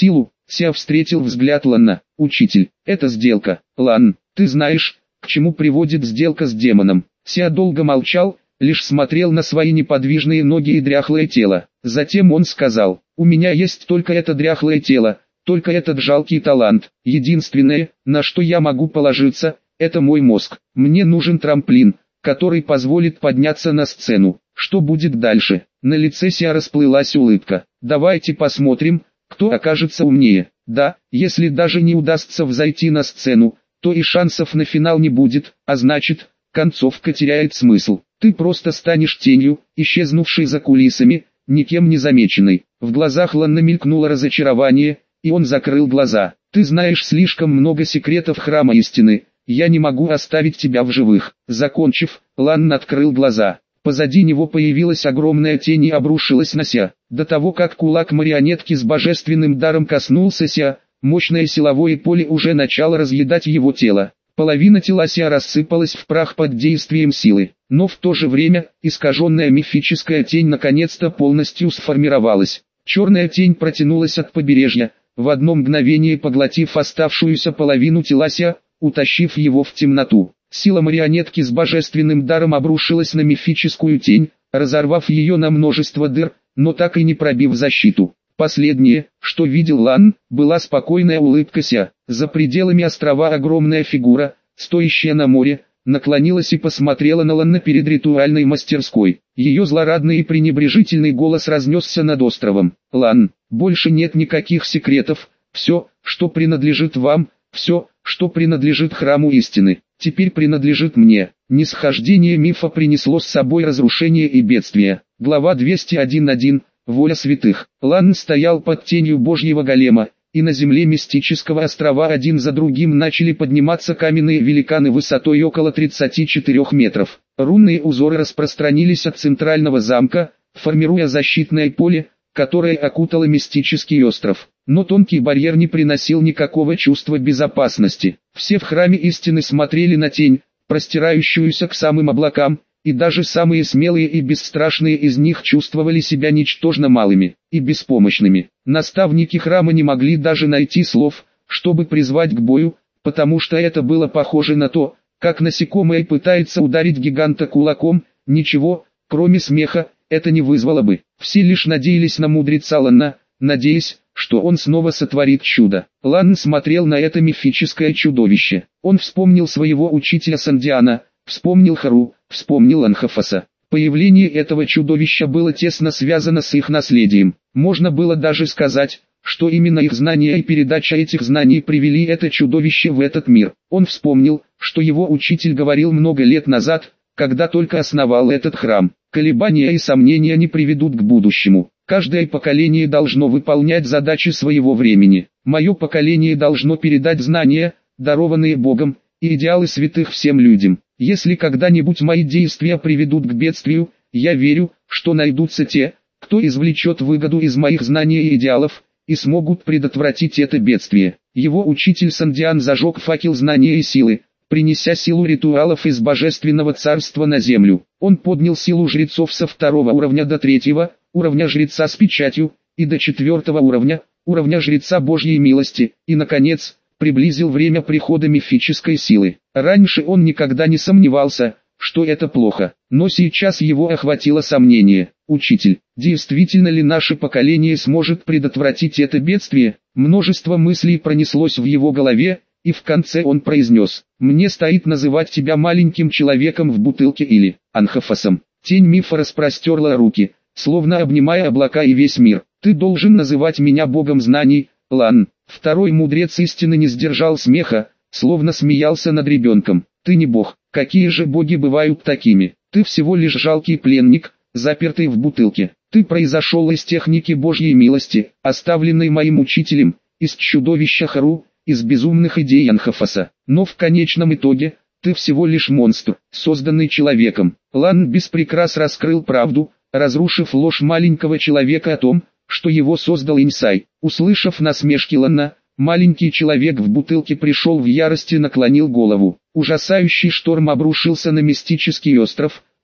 Ся встретил взгляд Ланна. «Учитель, это сделка. Лан, ты знаешь, к чему приводит сделка с демоном?» Ся долго молчал, лишь смотрел на свои неподвижные ноги и дряхлое тело. Затем он сказал: «У меня есть только это дряхлое тело, только этот жалкий талант. Единственное, на что я могу положиться, это мой мозг. Мне нужен трамплин, который позволит подняться на сцену. Что будет дальше?» На лице Ся расплылась улыбка. «Давайте посмотрим, кто окажется умнее. Да, если даже не удастся взойти на сцену, то и шансов на финал не будет, а значит, концовка теряет смысл. Ты просто станешь тенью, исчезнувшей за кулисами, никем не замеченной». В глазах Ланна мелькнуло разочарование, и он закрыл глаза. «Ты знаешь слишком много секретов Храма Истины, я не могу оставить тебя в живых». Закончив, Ланн открыл глаза. Позади него появилась огромная тень и обрушилась на Ся. До того как кулак марионетки с божественным даром коснулся Ся, мощное силовое поле уже начало разъедать его тело. Половина тела Ся рассыпалась в прах под действием силы, но в то же время, искаженная мифическая тень наконец-то полностью сформировалась. Черная тень протянулась от побережья, в одно мгновение поглотив оставшуюся половину тела Ся, утащив его в темноту. Сила марионетки с божественным даром обрушилась на мифическую тень, разорвав ее на множество дыр, но так и не пробив защиту. Последнее, что видел Лан, была спокойная улыбка Ся. За пределами острова огромная фигура, стоящая на море, наклонилась и посмотрела на Ланна перед ритуальной мастерской. Ее злорадный и пренебрежительный голос разнесся над островом. «Лан, больше нет никаких секретов, все, что принадлежит вам, все, что принадлежит Храму Истины, теперь принадлежит мне». Нисхождение мифа принесло с собой разрушение и бедствие. Глава двести один. Воля святых. Лан стоял под тенью Божьего голема, и на земле мистического острова один за другим начали подниматься каменные великаны высотой около тридцати четырёх метров. Рунные узоры распространились от центрального замка, формируя защитное поле, которое окутало мистический остров. Но тонкий барьер не приносил никакого чувства безопасности. Все в Храме Истины смотрели на тень, простирающуюся к самым облакам, и даже самые смелые и бесстрашные из них чувствовали себя ничтожно малыми и беспомощными. Наставники храма не могли даже найти слов, чтобы призвать к бою, потому что это было похоже на то, как насекомое пытается ударить гиганта кулаком. Ничего, кроме смеха, это не вызвало бы. Все лишь надеялись на мудреца Ланна, надеясь, что он снова сотворит чудо. Ланн смотрел на это мифическое чудовище. Он вспомнил своего учителя Сандиана, вспомнил Хару, вспомнил Анхафаса. Появление этого чудовища было тесно связано с их наследием. Можно было даже сказать, что именно их знания и передача этих знаний привели это чудовище в этот мир. Он вспомнил, что его учитель говорил много лет назад, когда только основал этот храм. Колебания и сомнения не приведут к будущему. Каждое поколение должно выполнять задачи своего времени. Мое поколение должно передать знания, дарованные Богом, и идеалы святых всем людям. Если когда-нибудь мои действия приведут к бедствию, я верю, что найдутся те, кто извлечет выгоду из моих знаний и идеалов, и смогут предотвратить это бедствие. Его учитель Сандиан зажег факел знания и силы, принеся силу ритуалов из божественного царства на землю. Он поднял силу жрецов со второго уровня до третьего, уровня жреца с печатью, и до четвертого уровня, уровня жреца Божьей милости, и, наконец, приблизил время прихода мифической силы. Раньше он никогда не сомневался, что это плохо, но сейчас его охватило сомнение. «Учитель, действительно ли наше поколение сможет предотвратить это бедствие?» Множество мыслей пронеслось в его голове, и в конце он произнес: «Мне стоит называть тебя маленьким человеком в бутылке или Анхафасом». Тень мифа распростерла руки, словно обнимая облака и весь мир. «Ты должен называть меня богом знаний, Лан». Второй мудрец истины не сдержал смеха, словно смеялся над ребенком. «Ты не бог, какие же боги бывают такими? Ты всего лишь жалкий пленник, запертый в бутылке. Ты произошел из техники Божьей милости, оставленной моим учителем, из чудовища Хару, из безумных идей Анхафаса. Но в конечном итоге, ты всего лишь монстр, созданный человеком». Лан без прикрас раскрыл правду, разрушив ложь маленького человека о том, что его создал Инсай. Услышав насмешки Ланна, маленький человек в бутылке пришел в ярость и наклонил голову. Ужасающий шторм обрушился на мистический остров,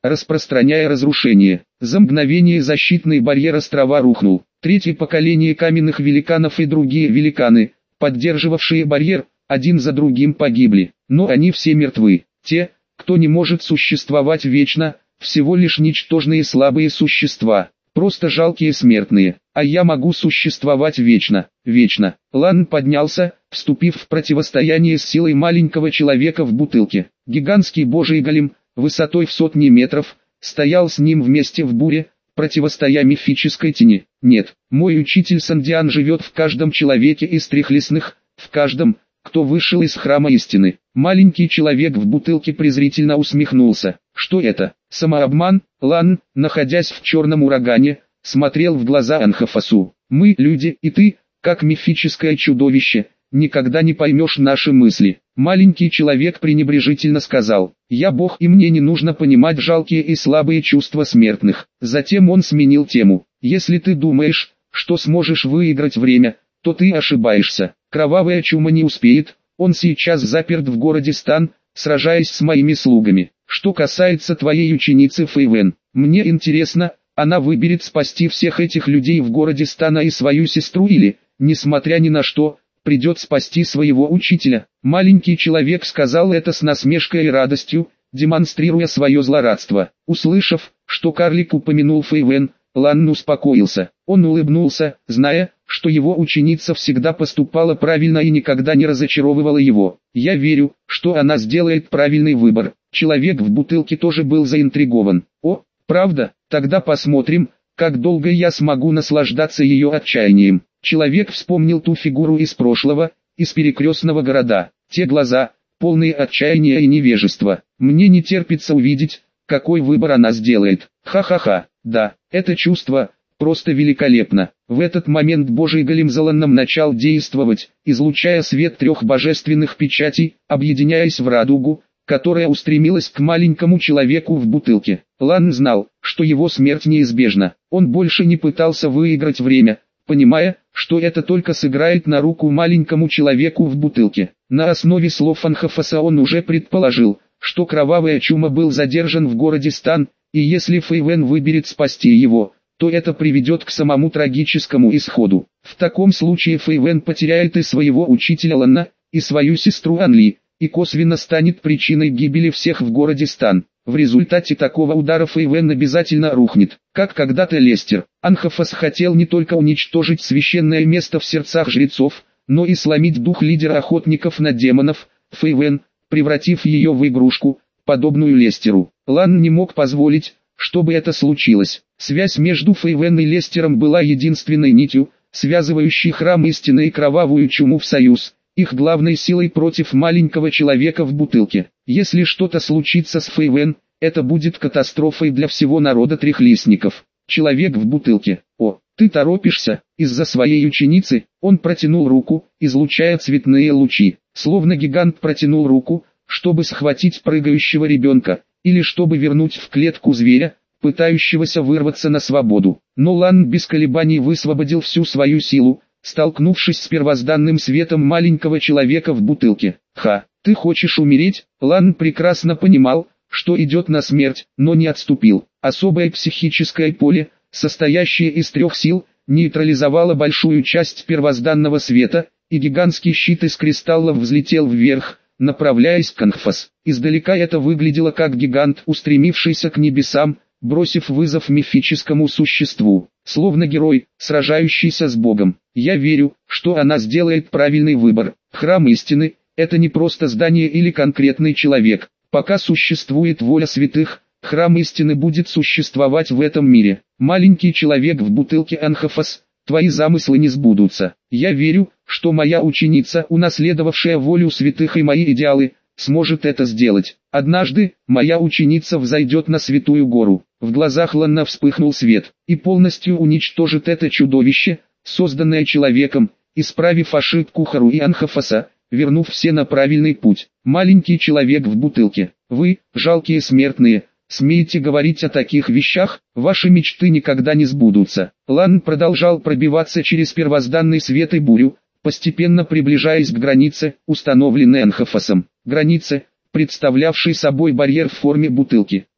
распространяя разрушение. За мгновение защитный барьер острова рухнул. Третье поколение каменных великанов и другие великаны, поддерживавшие барьер, один за другим погибли. Но они все мертвы. Те, кто не может существовать вечно, всего лишь ничтожные слабые существа, просто жалкие смертные. А я могу существовать вечно, вечно. Лан поднялся, вступив в противостояние с силой маленького человека в бутылке. Гигантский божий голем, высотой в сотни метров, стоял с ним вместе в буре, противостоя мифической тени. Нет, мой учитель Сандиан живет в каждом человеке из трехлесных, в каждом, кто вышел из храма истины. Маленький человек в бутылке презрительно усмехнулся. Что это? Самообман? Лан, находясь в черном урагане, смотрел в глаза Анхафасу. Мы, люди, и ты, как мифическое чудовище, никогда не поймешь наши мысли. Маленький человек пренебрежительно сказал: «Я Бог, и мне не нужно понимать жалкие и слабые чувства смертных». Затем он сменил тему. «Если ты думаешь, что сможешь выиграть время, то ты ошибаешься. Кровавая чума не успеет, он сейчас заперт в городе Стан, сражаясь с моими слугами. Что касается твоей ученицы Фейвен, мне интересно, она выберет спасти всех этих людей в городе Стана и свою сестру или, несмотря ни на что, придет спасти своего учителя». Маленький человек сказал это с насмешкой и радостью, демонстрируя свое злорадство. Услышав, что карлик упомянул Фейвен, Лан успокоился. Он улыбнулся, зная, что его ученица всегда поступала правильно и никогда не разочаровывала его. «Я верю, что она сделает правильный выбор». Человек в бутылке тоже был заинтригован. «О, правда? Тогда посмотрим, как долго я смогу наслаждаться ее отчаянием». Человек вспомнил ту фигуру из прошлого, из перекрестного города. Те глаза, полные отчаяния и невежества. Мне не терпится увидеть, какой выбор она сделает. Ха-ха-ха, да, это чувство просто великолепно. В этот момент Божий голем Заланном начал действовать, излучая свет трех божественных печатей, объединяясь в радугу, которая устремилась к маленькому человеку в бутылке. Лан знал, что его смерть неизбежна. Он больше не пытался выиграть время, понимая, что это только сыграет на руку маленькому человеку в бутылке. На основе слов Анхафаса он уже предположил, что кровавая чума был задержан в городе Стан, и если Фейвен выберет спасти его, то это приведет к самому трагическому исходу. В таком случае Фейвен потеряет и своего учителя Ланна, и свою сестру Анли, и косвенно станет причиной гибели всех в городе Стан. В результате такого удара Фейвен обязательно рухнет, как когда-то Лестер. Анхафас хотел не только уничтожить священное место в сердцах жрецов, но и сломить дух лидера охотников на демонов, Фейвен, превратив ее в игрушку, подобную Лестеру. Лан не мог позволить, чтобы это случилось. Связь между Фейвен и Лестером была единственной нитью, связывающей храм истины и кровавую чуму в союз, их главной силой против маленького человека в бутылке. Если что-то случится с Фейвен, это будет катастрофой для всего народа трехлистников. Человек в бутылке. О, ты торопишься, из-за своей ученицы. Он протянул руку, излучая цветные лучи. Словно гигант протянул руку, чтобы схватить прыгающего ребенка, или чтобы вернуть в клетку зверя, пытающегося вырваться на свободу. Но Лан без колебаний высвободил всю свою силу, столкнувшись с первозданным светом маленького человека в бутылке. «Ха, ты хочешь умереть?» Лан прекрасно понимал, что идет на смерть, но не отступил. Особое психическое поле, состоящее из трех сил, нейтрализовало большую часть первозданного света, и гигантский щит из кристаллов взлетел вверх, направляясь к Анхфас. Издалека это выглядело как гигант, устремившийся к небесам, бросив вызов мифическому существу, словно герой, сражающийся с Богом. Я верю, что она сделает правильный выбор. Храм истины – это не просто здание или конкретный человек. Пока существует воля святых, храм истины будет существовать в этом мире. Маленький человек в бутылке Анхафас, твои замыслы не сбудутся. Я верю, что моя ученица, унаследовавшая волю святых и мои идеалы, сможет это сделать. Однажды, моя ученица взойдет на святую гору. В глазах Ланна вспыхнул свет, и полностью уничтожит это чудовище, созданное человеком, исправив ошибку Хару и Анхафаса, вернув все на правильный путь. Маленький человек в бутылке. Вы, жалкие смертные, смеете говорить о таких вещах? Ваши мечты никогда не сбудутся. Лан продолжал пробиваться через первозданный свет и бурю, постепенно приближаясь к границе, установленной Анхафасом. Границе, представлявшей собой барьер в форме бутылки.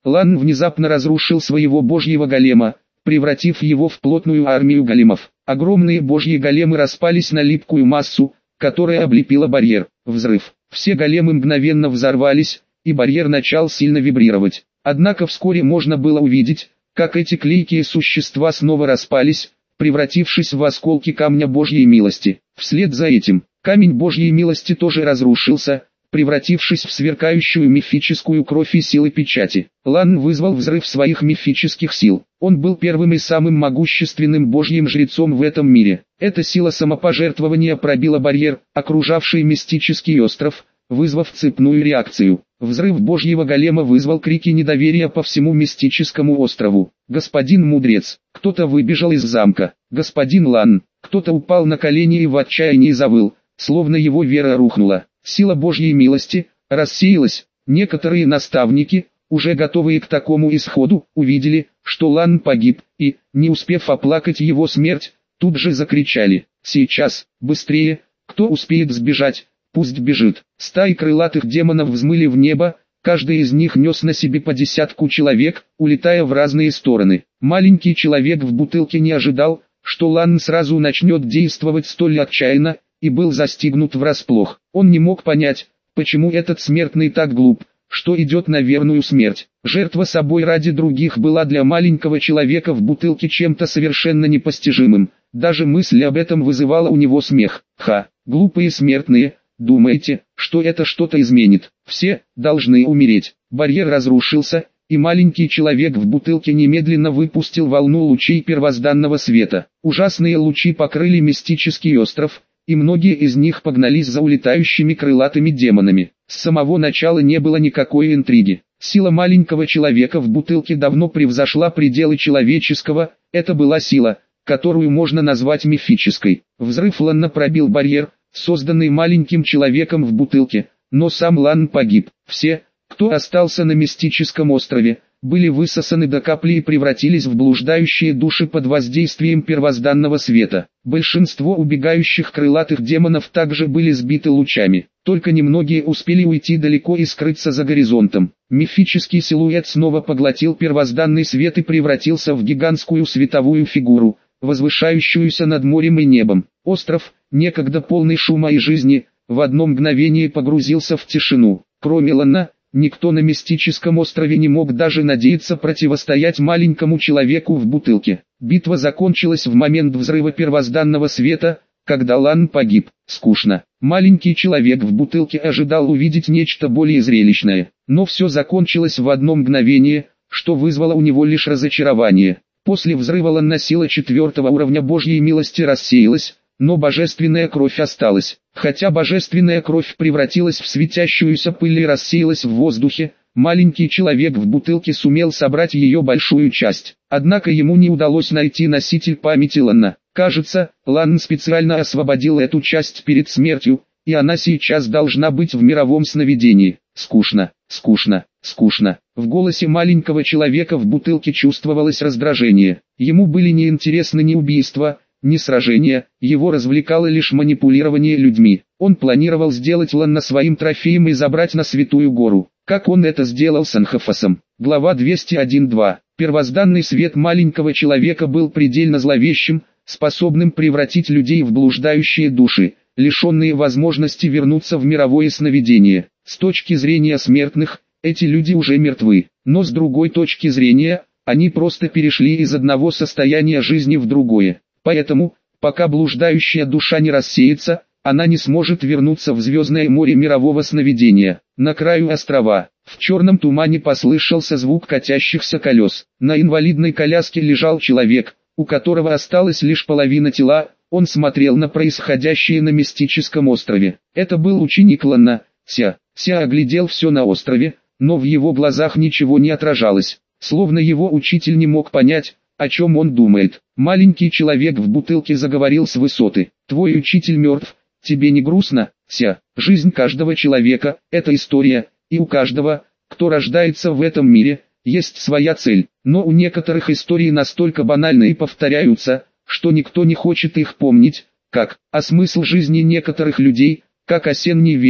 Лан внезапно разрушил своего божьего голема, превратив его в плотную армию големов. Огромные божьи големы распались на липкую массу, которая облепила барьер. Взрыв. Все големы мгновенно взорвались, и барьер начал сильно вибрировать. Однако вскоре можно было увидеть, как эти клейкие существа снова распались, превратившись в осколки камня Божьей милости. Вслед за этим, камень Божьей милости тоже разрушился, превратившись в сверкающую мифическую кровь и силы печати. Лан вызвал взрыв своих мифических сил. Он был первым и самым могущественным Божьим жрецом в этом мире. Эта сила самопожертвования пробила барьер, окружавший мистический остров, вызвав цепную реакцию. Взрыв Божьего голема вызвал крики недоверия по всему мистическому острову. «Господин мудрец!» Кто-то выбежал из замка. «Господин Лан!» Кто-то упал на колени и в отчаянии завыл, словно его вера рухнула. Сила Божьей милости рассеялась. Некоторые наставники, уже готовые к такому исходу, увидели, что Лан погиб, и, не успев оплакать его смерть, тут же закричали: «Сейчас, быстрее, кто успеет сбежать, пусть бежит!» Стаи крылатых демонов взмыли в небо, каждый из них нес на себе по десятку человек, улетая в разные стороны. Маленький человек в бутылке не ожидал, что Лан сразу начнет действовать столь отчаянно, и был застигнут врасплох. Он не мог понять, почему этот смертный так глуп, что идет на верную смерть. Жертва собой ради других была для маленького человека в бутылке чем-то совершенно непостижимым. Даже мысль об этом вызывала у него смех. Ха, глупые смертные, думаете, что это что-то изменит? Все должны умереть. Барьер разрушился, и маленький человек в бутылке немедленно выпустил волну лучей первозданного света. Ужасные лучи покрыли мистический остров, и многие из них погнались за улетающими крылатыми демонами. С самого начала не было никакой интриги. Сила маленького человека в бутылке давно превзошла пределы человеческого, это была сила, которую можно назвать мифической. Взрыв Лана пробил барьер, созданный маленьким человеком в бутылке, но сам Лан погиб. Все, кто остался на мистическом острове, были высосаны до капли и превратились в блуждающие души под воздействием первозданного света. Большинство убегающих крылатых демонов также были сбиты лучами. Только немногие успели уйти далеко и скрыться за горизонтом. Мифический силуэт снова поглотил первозданный свет и превратился в гигантскую световую фигуру, возвышающуюся над морем и небом. Остров, некогда полный шума и жизни, в одно мгновение погрузился в тишину. Кроме Лана, никто на мистическом острове не мог даже надеяться противостоять маленькому человеку в бутылке. Битва закончилась в момент взрыва первозданного света, когда Лан погиб. Скучно. Маленький человек в бутылке ожидал увидеть нечто более зрелищное, но все закончилось в одно мгновение, что вызвало у него лишь разочарование. После взрыва Лана сила четвертого уровня Божьей милости рассеялась, но божественная кровь осталась. Хотя божественная кровь превратилась в светящуюся пыль и рассеялась в воздухе, маленький человек в бутылке сумел собрать ее большую часть. Однако ему не удалось найти носитель памяти Лана. Кажется, Лан специально освободил эту часть перед смертью, и она сейчас должна быть в мировом сновидении. Скучно, скучно, скучно. В голосе маленького человека в бутылке чувствовалось раздражение. Ему были неинтересны ни убийства, ни сражения, его развлекало лишь манипулирование людьми. Он планировал сделать Лана своим трофеем и забрать на Святую Гору, как он это сделал с Анхафасом. Глава двести один два. Первозданный свет маленького человека был предельно зловещим, способным превратить людей в блуждающие души, лишенные возможности вернуться в мировое сновидение. С точки зрения смертных, эти люди уже мертвы, но с другой точки зрения, они просто перешли из одного состояния жизни в другое. Поэтому, пока блуждающая душа не рассеется, она не сможет вернуться в звездное море мирового сновидения. На краю острова, в черном тумане послышался звук катящихся колес. На инвалидной коляске лежал человек, у которого осталась лишь половина тела. Он смотрел на происходящее на мистическом острове. Это был ученик Лана, Ся. Ся оглядел все на острове, но в его глазах ничего не отражалось, словно его учитель не мог понять, о чем он думает. Маленький человек в бутылке заговорил с высоты. «Твой учитель мертв, тебе не грустно, Ся? Жизнь каждого человека – это история, и у каждого, кто рождается в этом мире, есть своя цель. Но у некоторых истории настолько банальны и повторяются, что никто не хочет их помнить, как, а смысл жизни некоторых людей, как осенний ветер,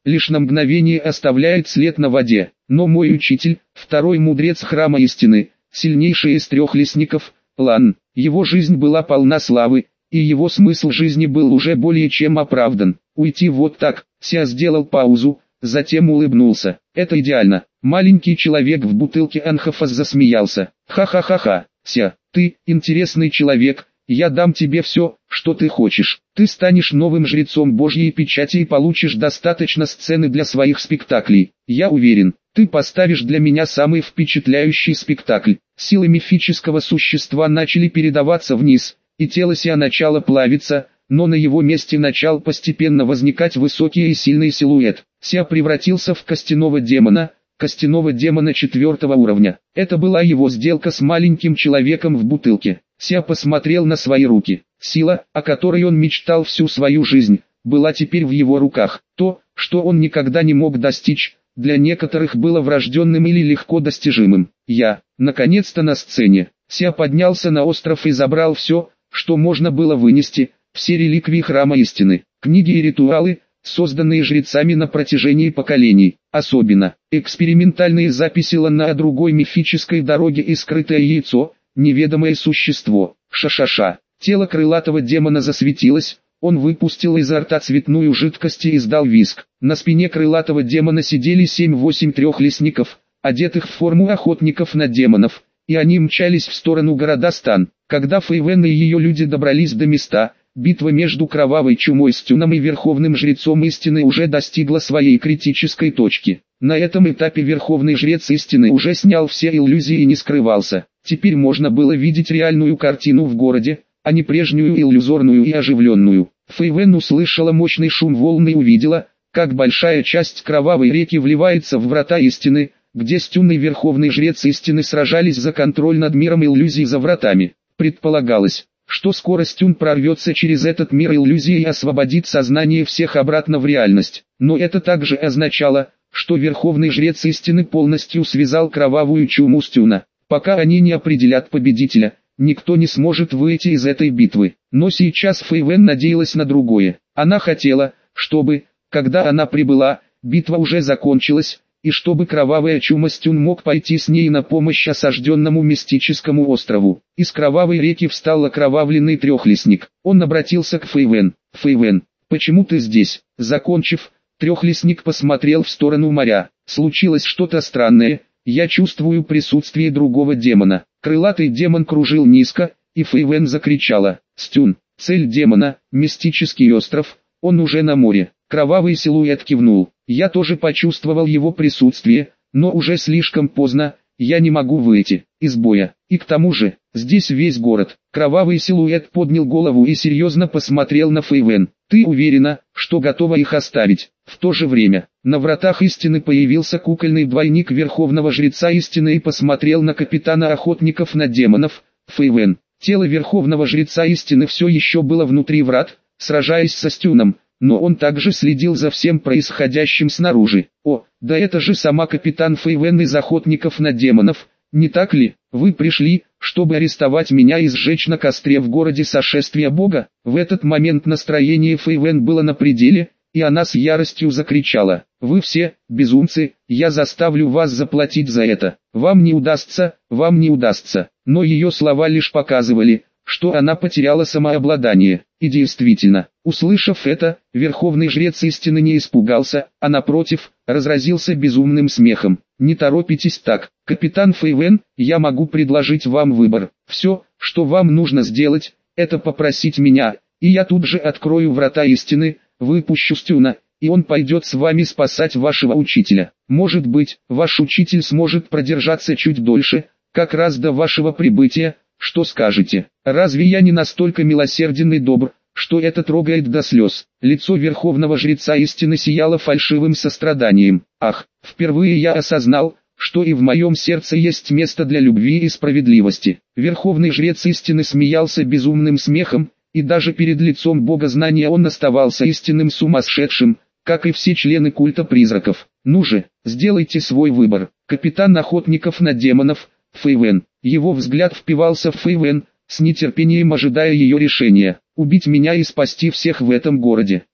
лишь на мгновение оставляет след на воде. Но мой учитель, второй мудрец храма истины, сильнейший из трех лесников, Лан, его жизнь была полна славы, и его смысл жизни был уже более чем оправдан. Уйти вот так, Ся сделал паузу, затем улыбнулся. Это идеально. Маленький человек в бутылке Анхофас засмеялся. Ха-ха-ха-ха, Ся, ты интересный человек, я дам тебе все, что ты хочешь. Ты станешь новым жрецом Божьей печати и получишь достаточно сцены для своих спектаклей. Я уверен, ты поставишь для меня самый впечатляющий спектакль. Силы мифического существа начали передаваться вниз, и тело Ся начало плавиться, но на его месте начал постепенно возникать высокий и сильный силуэт. Ся превратился в костяного демона, костяного демона четвертого уровня. Это была его сделка с маленьким человеком в бутылке. Ся посмотрел на свои руки. Сила, о которой он мечтал всю свою жизнь, была теперь в его руках. То, что он никогда не мог достичь, для некоторых было врожденным или легко достижимым. Я, наконец-то на сцене. Ся поднялся на остров и забрал все, что можно было вынести, все реликвии храма истины, книги и ритуалы, созданные жрецами на протяжении поколений, особенно экспериментальные записи Лана о другой мифической дороге и скрытое яйцо, неведомое существо. Ша-ша-ша. Тело крылатого демона засветилось, он выпустил изо рта цветную жидкость и издал визг. На спине крылатого демона сидели семь-восемь трехлесников, одетых в форму охотников на демонов, и они мчались в сторону города Стан. Когда Фейвен и ее люди добрались до места, битва между кровавой чумой Стюном и верховным жрецом истины уже достигла своей критической точки. На этом этапе верховный жрец истины уже снял все иллюзии и не скрывался. Теперь можно было видеть реальную картину в городе, а не прежнюю иллюзорную и оживленную. Фейвен услышала мощный шум волн и увидела, как большая часть кровавой реки вливается в врата истины, где Стюн и верховный жрец истины сражались за контроль над миром иллюзий за вратами. Предполагалось, что скоро Стюн прорвется через этот мир иллюзий и освободит сознание всех обратно в реальность. Но это также означало, что верховный жрец истины полностью связал кровавую чуму Стюна. Пока они не определят победителя, никто не сможет выйти из этой битвы. Но сейчас Фейвен надеялась на другое. Она хотела, чтобы, когда она прибыла, битва уже закончилась, и чтобы кровавая чума Стюн мог пойти с ней на помощь осажденному мистическому острову. Из кровавой реки встал окровавленный трехлесник. Он обратился к Фейвен. «Фейвен, почему ты здесь?» Закончив, трехлесник посмотрел в сторону моря. «Случилось что-то странное, я чувствую присутствие другого демона». Крылатый демон кружил низко, и Фейвен закричала: «Стюн, цель демона, мистический остров, он уже на море». Кровавый силуэт кивнул. Я тоже почувствовал его присутствие, но уже слишком поздно, я не могу выйти из боя. И к тому же, здесь весь город. Кровавый силуэт поднял голову и серьезно посмотрел на Фейвен. Ты уверена, что готова их оставить? В то же время, на вратах истины появился кукольный двойник верховного жреца истины и посмотрел на капитана охотников на демонов, Фейвен. Тело верховного жреца истины все еще было внутри врат, сражаясь со Стюном, но он также следил за всем происходящим снаружи. О, да это же сама капитан Фейвен из охотников на демонов, не так ли? Вы пришли, чтобы арестовать меня и сжечь на костре в городе сошествия Бога? В этот момент настроение Фейвен было на пределе, и она с яростью закричала: «Вы все, безумцы, я заставлю вас заплатить за это. Вам не удастся, вам не удастся». Но ее слова лишь показывали, что она потеряла самообладание. И действительно, услышав это, верховный жрец истины не испугался, а напротив, разразился безумным смехом. «Не торопитесь так, капитан Фейвен, я могу предложить вам выбор. Все, что вам нужно сделать, это попросить меня, и я тут же открою врата истины, выпущу Стюна, и он пойдет с вами спасать вашего учителя. Может быть, ваш учитель сможет продержаться чуть дольше, как раз до вашего прибытия. Что скажете? Разве я не настолько милосерден и добр, что это трогает до слез?» Лицо верховного жреца истины сияло фальшивым состраданием. «Ах, впервые я осознал, что и в моем сердце есть место для любви и справедливости». Верховный жрец истины смеялся безумным смехом, и даже перед лицом богознания он оставался истинным сумасшедшим, как и все члены культа призраков. «Ну же, сделайте свой выбор, капитан охотников на демонов, Фейвен». Его взгляд впивался в Фейвен, с нетерпением ожидая ее решения. «Убить меня и спасти всех в этом городе.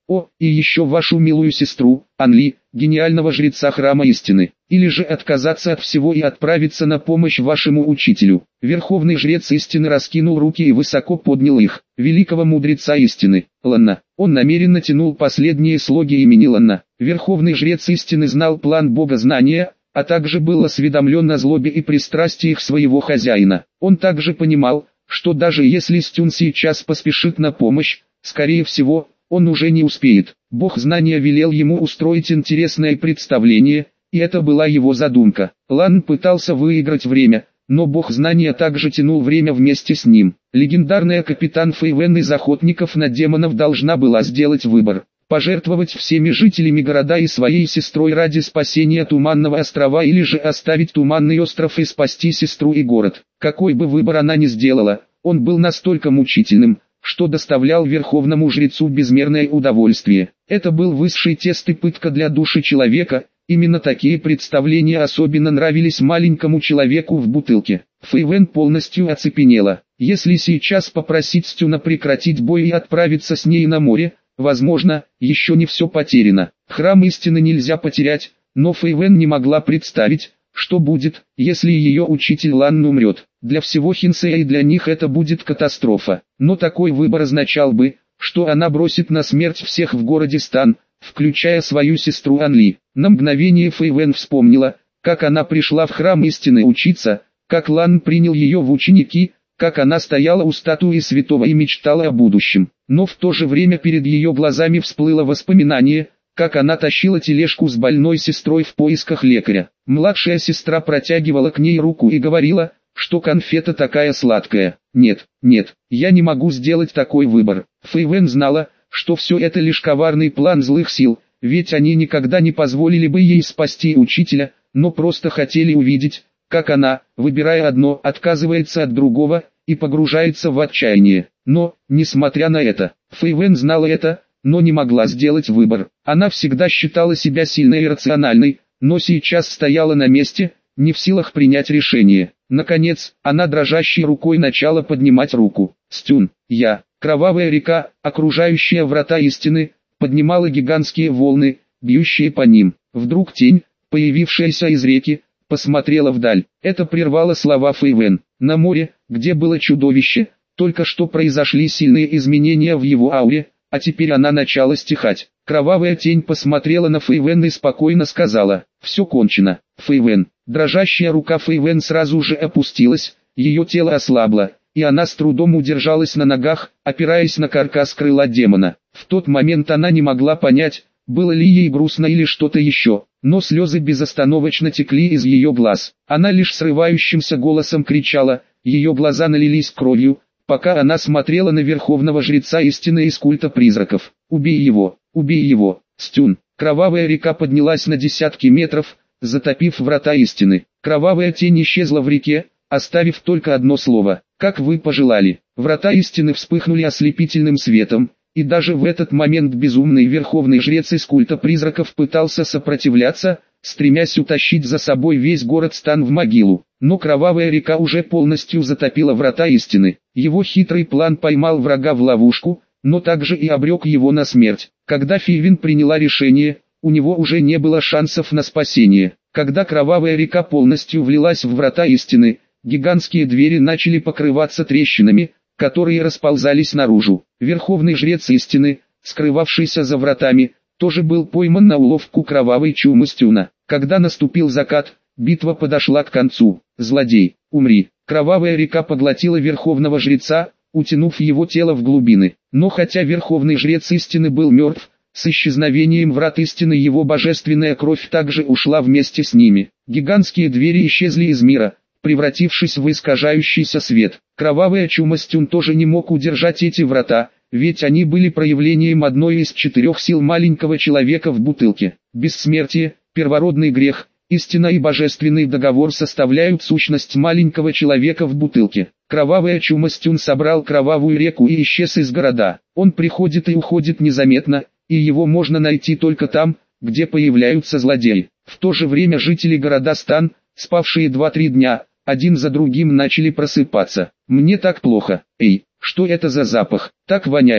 О, и еще вашу милую сестру, Анли, гениального жреца храма истины. Или же отказаться от всего и отправиться на помощь вашему учителю. Верховный жрец истины раскинул руки и высоко поднял их. Великого мудреца истины, Ланна. Он намеренно тянул последние слоги имени Ланна. Верховный жрец истины знал план богознания, а также был осведомлен о злобе и пристрастиях своего хозяина. Он также понимал, что даже если Стюн сейчас поспешит на помощь, скорее всего, он уже не успеет. Бог знания велел ему устроить интересное представление, и это была его задумка. Лан пытался выиграть время, но Бог знания также тянул время вместе с ним. Легендарная капитан Фейвен из охотников на демонов должна была сделать выбор. Пожертвовать всеми жителями города и своей сестрой ради спасения Туманного острова или же оставить Туманный остров и спасти сестру и город. Какой бы выбор она ни сделала, он был настолько мучительным, что доставлял верховному жрецу безмерное удовольствие. Это был высший тест и пытка для души человека. Именно такие представления особенно нравились маленькому человеку в бутылке. Фейвен полностью оцепенела. Если сейчас попросить Стюна прекратить бой и отправиться с ней на море, возможно, еще не все потеряно. Храм истины нельзя потерять, но Фейвен не могла представить, что будет, если ее учитель Лан умрет. Для всего Хинсея и для них это будет катастрофа. Но такой выбор означал бы, что она бросит на смерть всех в городе Стан, включая свою сестру Анли. На мгновение Фейвен вспомнила, как она пришла в храм истины учиться, как Лан принял ее в ученики, как она стояла у статуи святого и мечтала о будущем. Но в то же время перед ее глазами всплыло воспоминание, как она тащила тележку с больной сестрой в поисках лекаря. Младшая сестра протягивала к ней руку и говорила, что конфета такая сладкая. Нет, нет, я не могу сделать такой выбор. Фейвен знала, что все это лишь коварный план злых сил, ведь они никогда не позволили бы ей спасти учителя, но просто хотели увидеть, как она, выбирая одно, отказывается от другого и погружается в отчаяние. Но, несмотря на это, Фейвен знала это, но не могла сделать выбор. Она всегда считала себя сильной и рациональной, но сейчас стояла на месте, не в силах принять решение. Наконец, она дрожащей рукой начала поднимать руку. «Стюн, я». Кровавая река, окружающая врата истины, поднимала гигантские волны, бьющие по ним. Вдруг тень, появившаяся из реки, посмотрела вдаль. Это прервало слова Фейвен. На море, где было чудовище, только что произошли сильные изменения в его ауре, а теперь она начала стихать. Кровавая тень посмотрела на Фейвен и спокойно сказала: «Все кончено, Фейвен». Дрожащая рука Фейвен сразу же опустилась, ее тело ослабло, и она с трудом удержалась на ногах, опираясь на каркас крыла демона. В тот момент она не могла понять, было ли ей грустно или что-то еще, но слезы безостановочно текли из ее глаз. Она лишь срывающимся голосом кричала, ее глаза налились кровью, пока она смотрела на верховного жреца истины из культа призраков. «Убей его, убей его, Стюн». Кровавая река поднялась на десятки метров, затопив врата истины. Кровавая тень исчезла в реке, оставив только одно слово: «Как вы пожелали». Врата истины вспыхнули ослепительным светом, и даже в этот момент безумный верховный жрец из культа призраков пытался сопротивляться, стремясь утащить за собой весь город Стан в могилу. Но кровавая река уже полностью затопила врата истины. Его хитрый план поймал врага в ловушку, но также и обрек его на смерть. Когда Фейвен приняла решение, у него уже не было шансов на спасение. Когда кровавая река полностью влилась в врата истины, гигантские двери начали покрываться трещинами, которые расползались наружу. Верховный жрец истины, скрывавшийся за вратами, тоже был пойман на уловку кровавой чумы Стюна. Когда наступил закат, битва подошла к концу. «Злодей, умри!» Кровавая река поглотила верховного жреца, утянув его тело в глубины. Но хотя верховный жрец истины был мертв, с исчезновением врат истины его божественная кровь также ушла вместе с ними. Гигантские двери исчезли из мира, превратившись в искажающийся свет. Кровавая чума Стюн тоже не мог удержать эти врата, ведь они были проявлением одной из четырех сил маленького человека в бутылке. Бессмертие, первородный грех, истина и божественный договор составляют сущность маленького человека в бутылке. Кровавая чума Стюн собрал кровавую реку и исчез из города. Он приходит и уходит незаметно, и его можно найти только там, где появляются злодеи. В то же время жители города Стан, спавшие два-три дня, один за другим начали просыпаться. «Мне так плохо. Эй, что это за запах? Так воняет.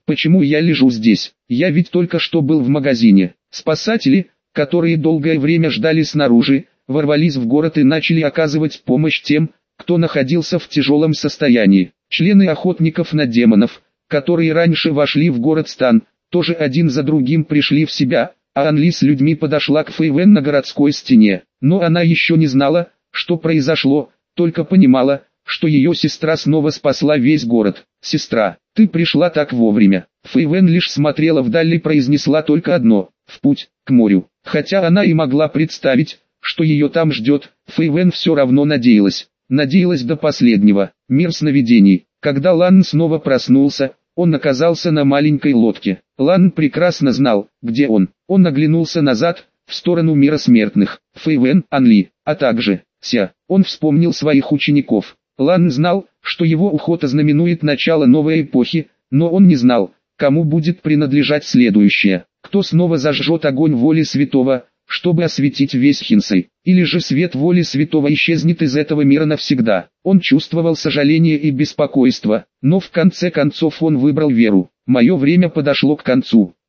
почему я лежу здесь? Я ведь только что был в магазине. Спасатели, которые долгое время ждали снаружи, ворвались в город и начали оказывать помощь тем, кто находился в тяжелом состоянии. Члены охотников на демонов, которые раньше вошли в город Стан, тоже один за другим пришли в себя, а Анли с людьми подошла к Фейвен на городской стене. Но она еще не знала, что произошло, только понимала, что ее сестра снова спасла весь город. «Сестра, ты пришла так вовремя». Фейвен лишь смотрела вдаль и произнесла только одно: «В путь, к морю». Хотя она и могла представить, что ее там ждет, Фейвен все равно надеялась. Надеялась до последнего. Мир сновидений. Когда Лан снова проснулся, он оказался на маленькой лодке. Лан прекрасно знал, где он. Он оглянулся назад, в сторону мира смертных. Фейвен, Анли, а также Ся. Он вспомнил своих учеников. Лан знал, что его уход ознаменует начало новой эпохи, но он не знал, кому будет принадлежать следующее. Кто снова зажжет огонь воли святого, чтобы осветить весь Хинсей, или же свет воли святого исчезнет из этого мира навсегда. Он чувствовал сожаление и беспокойство, но в конце концов он выбрал веру. Мое время подошло к концу.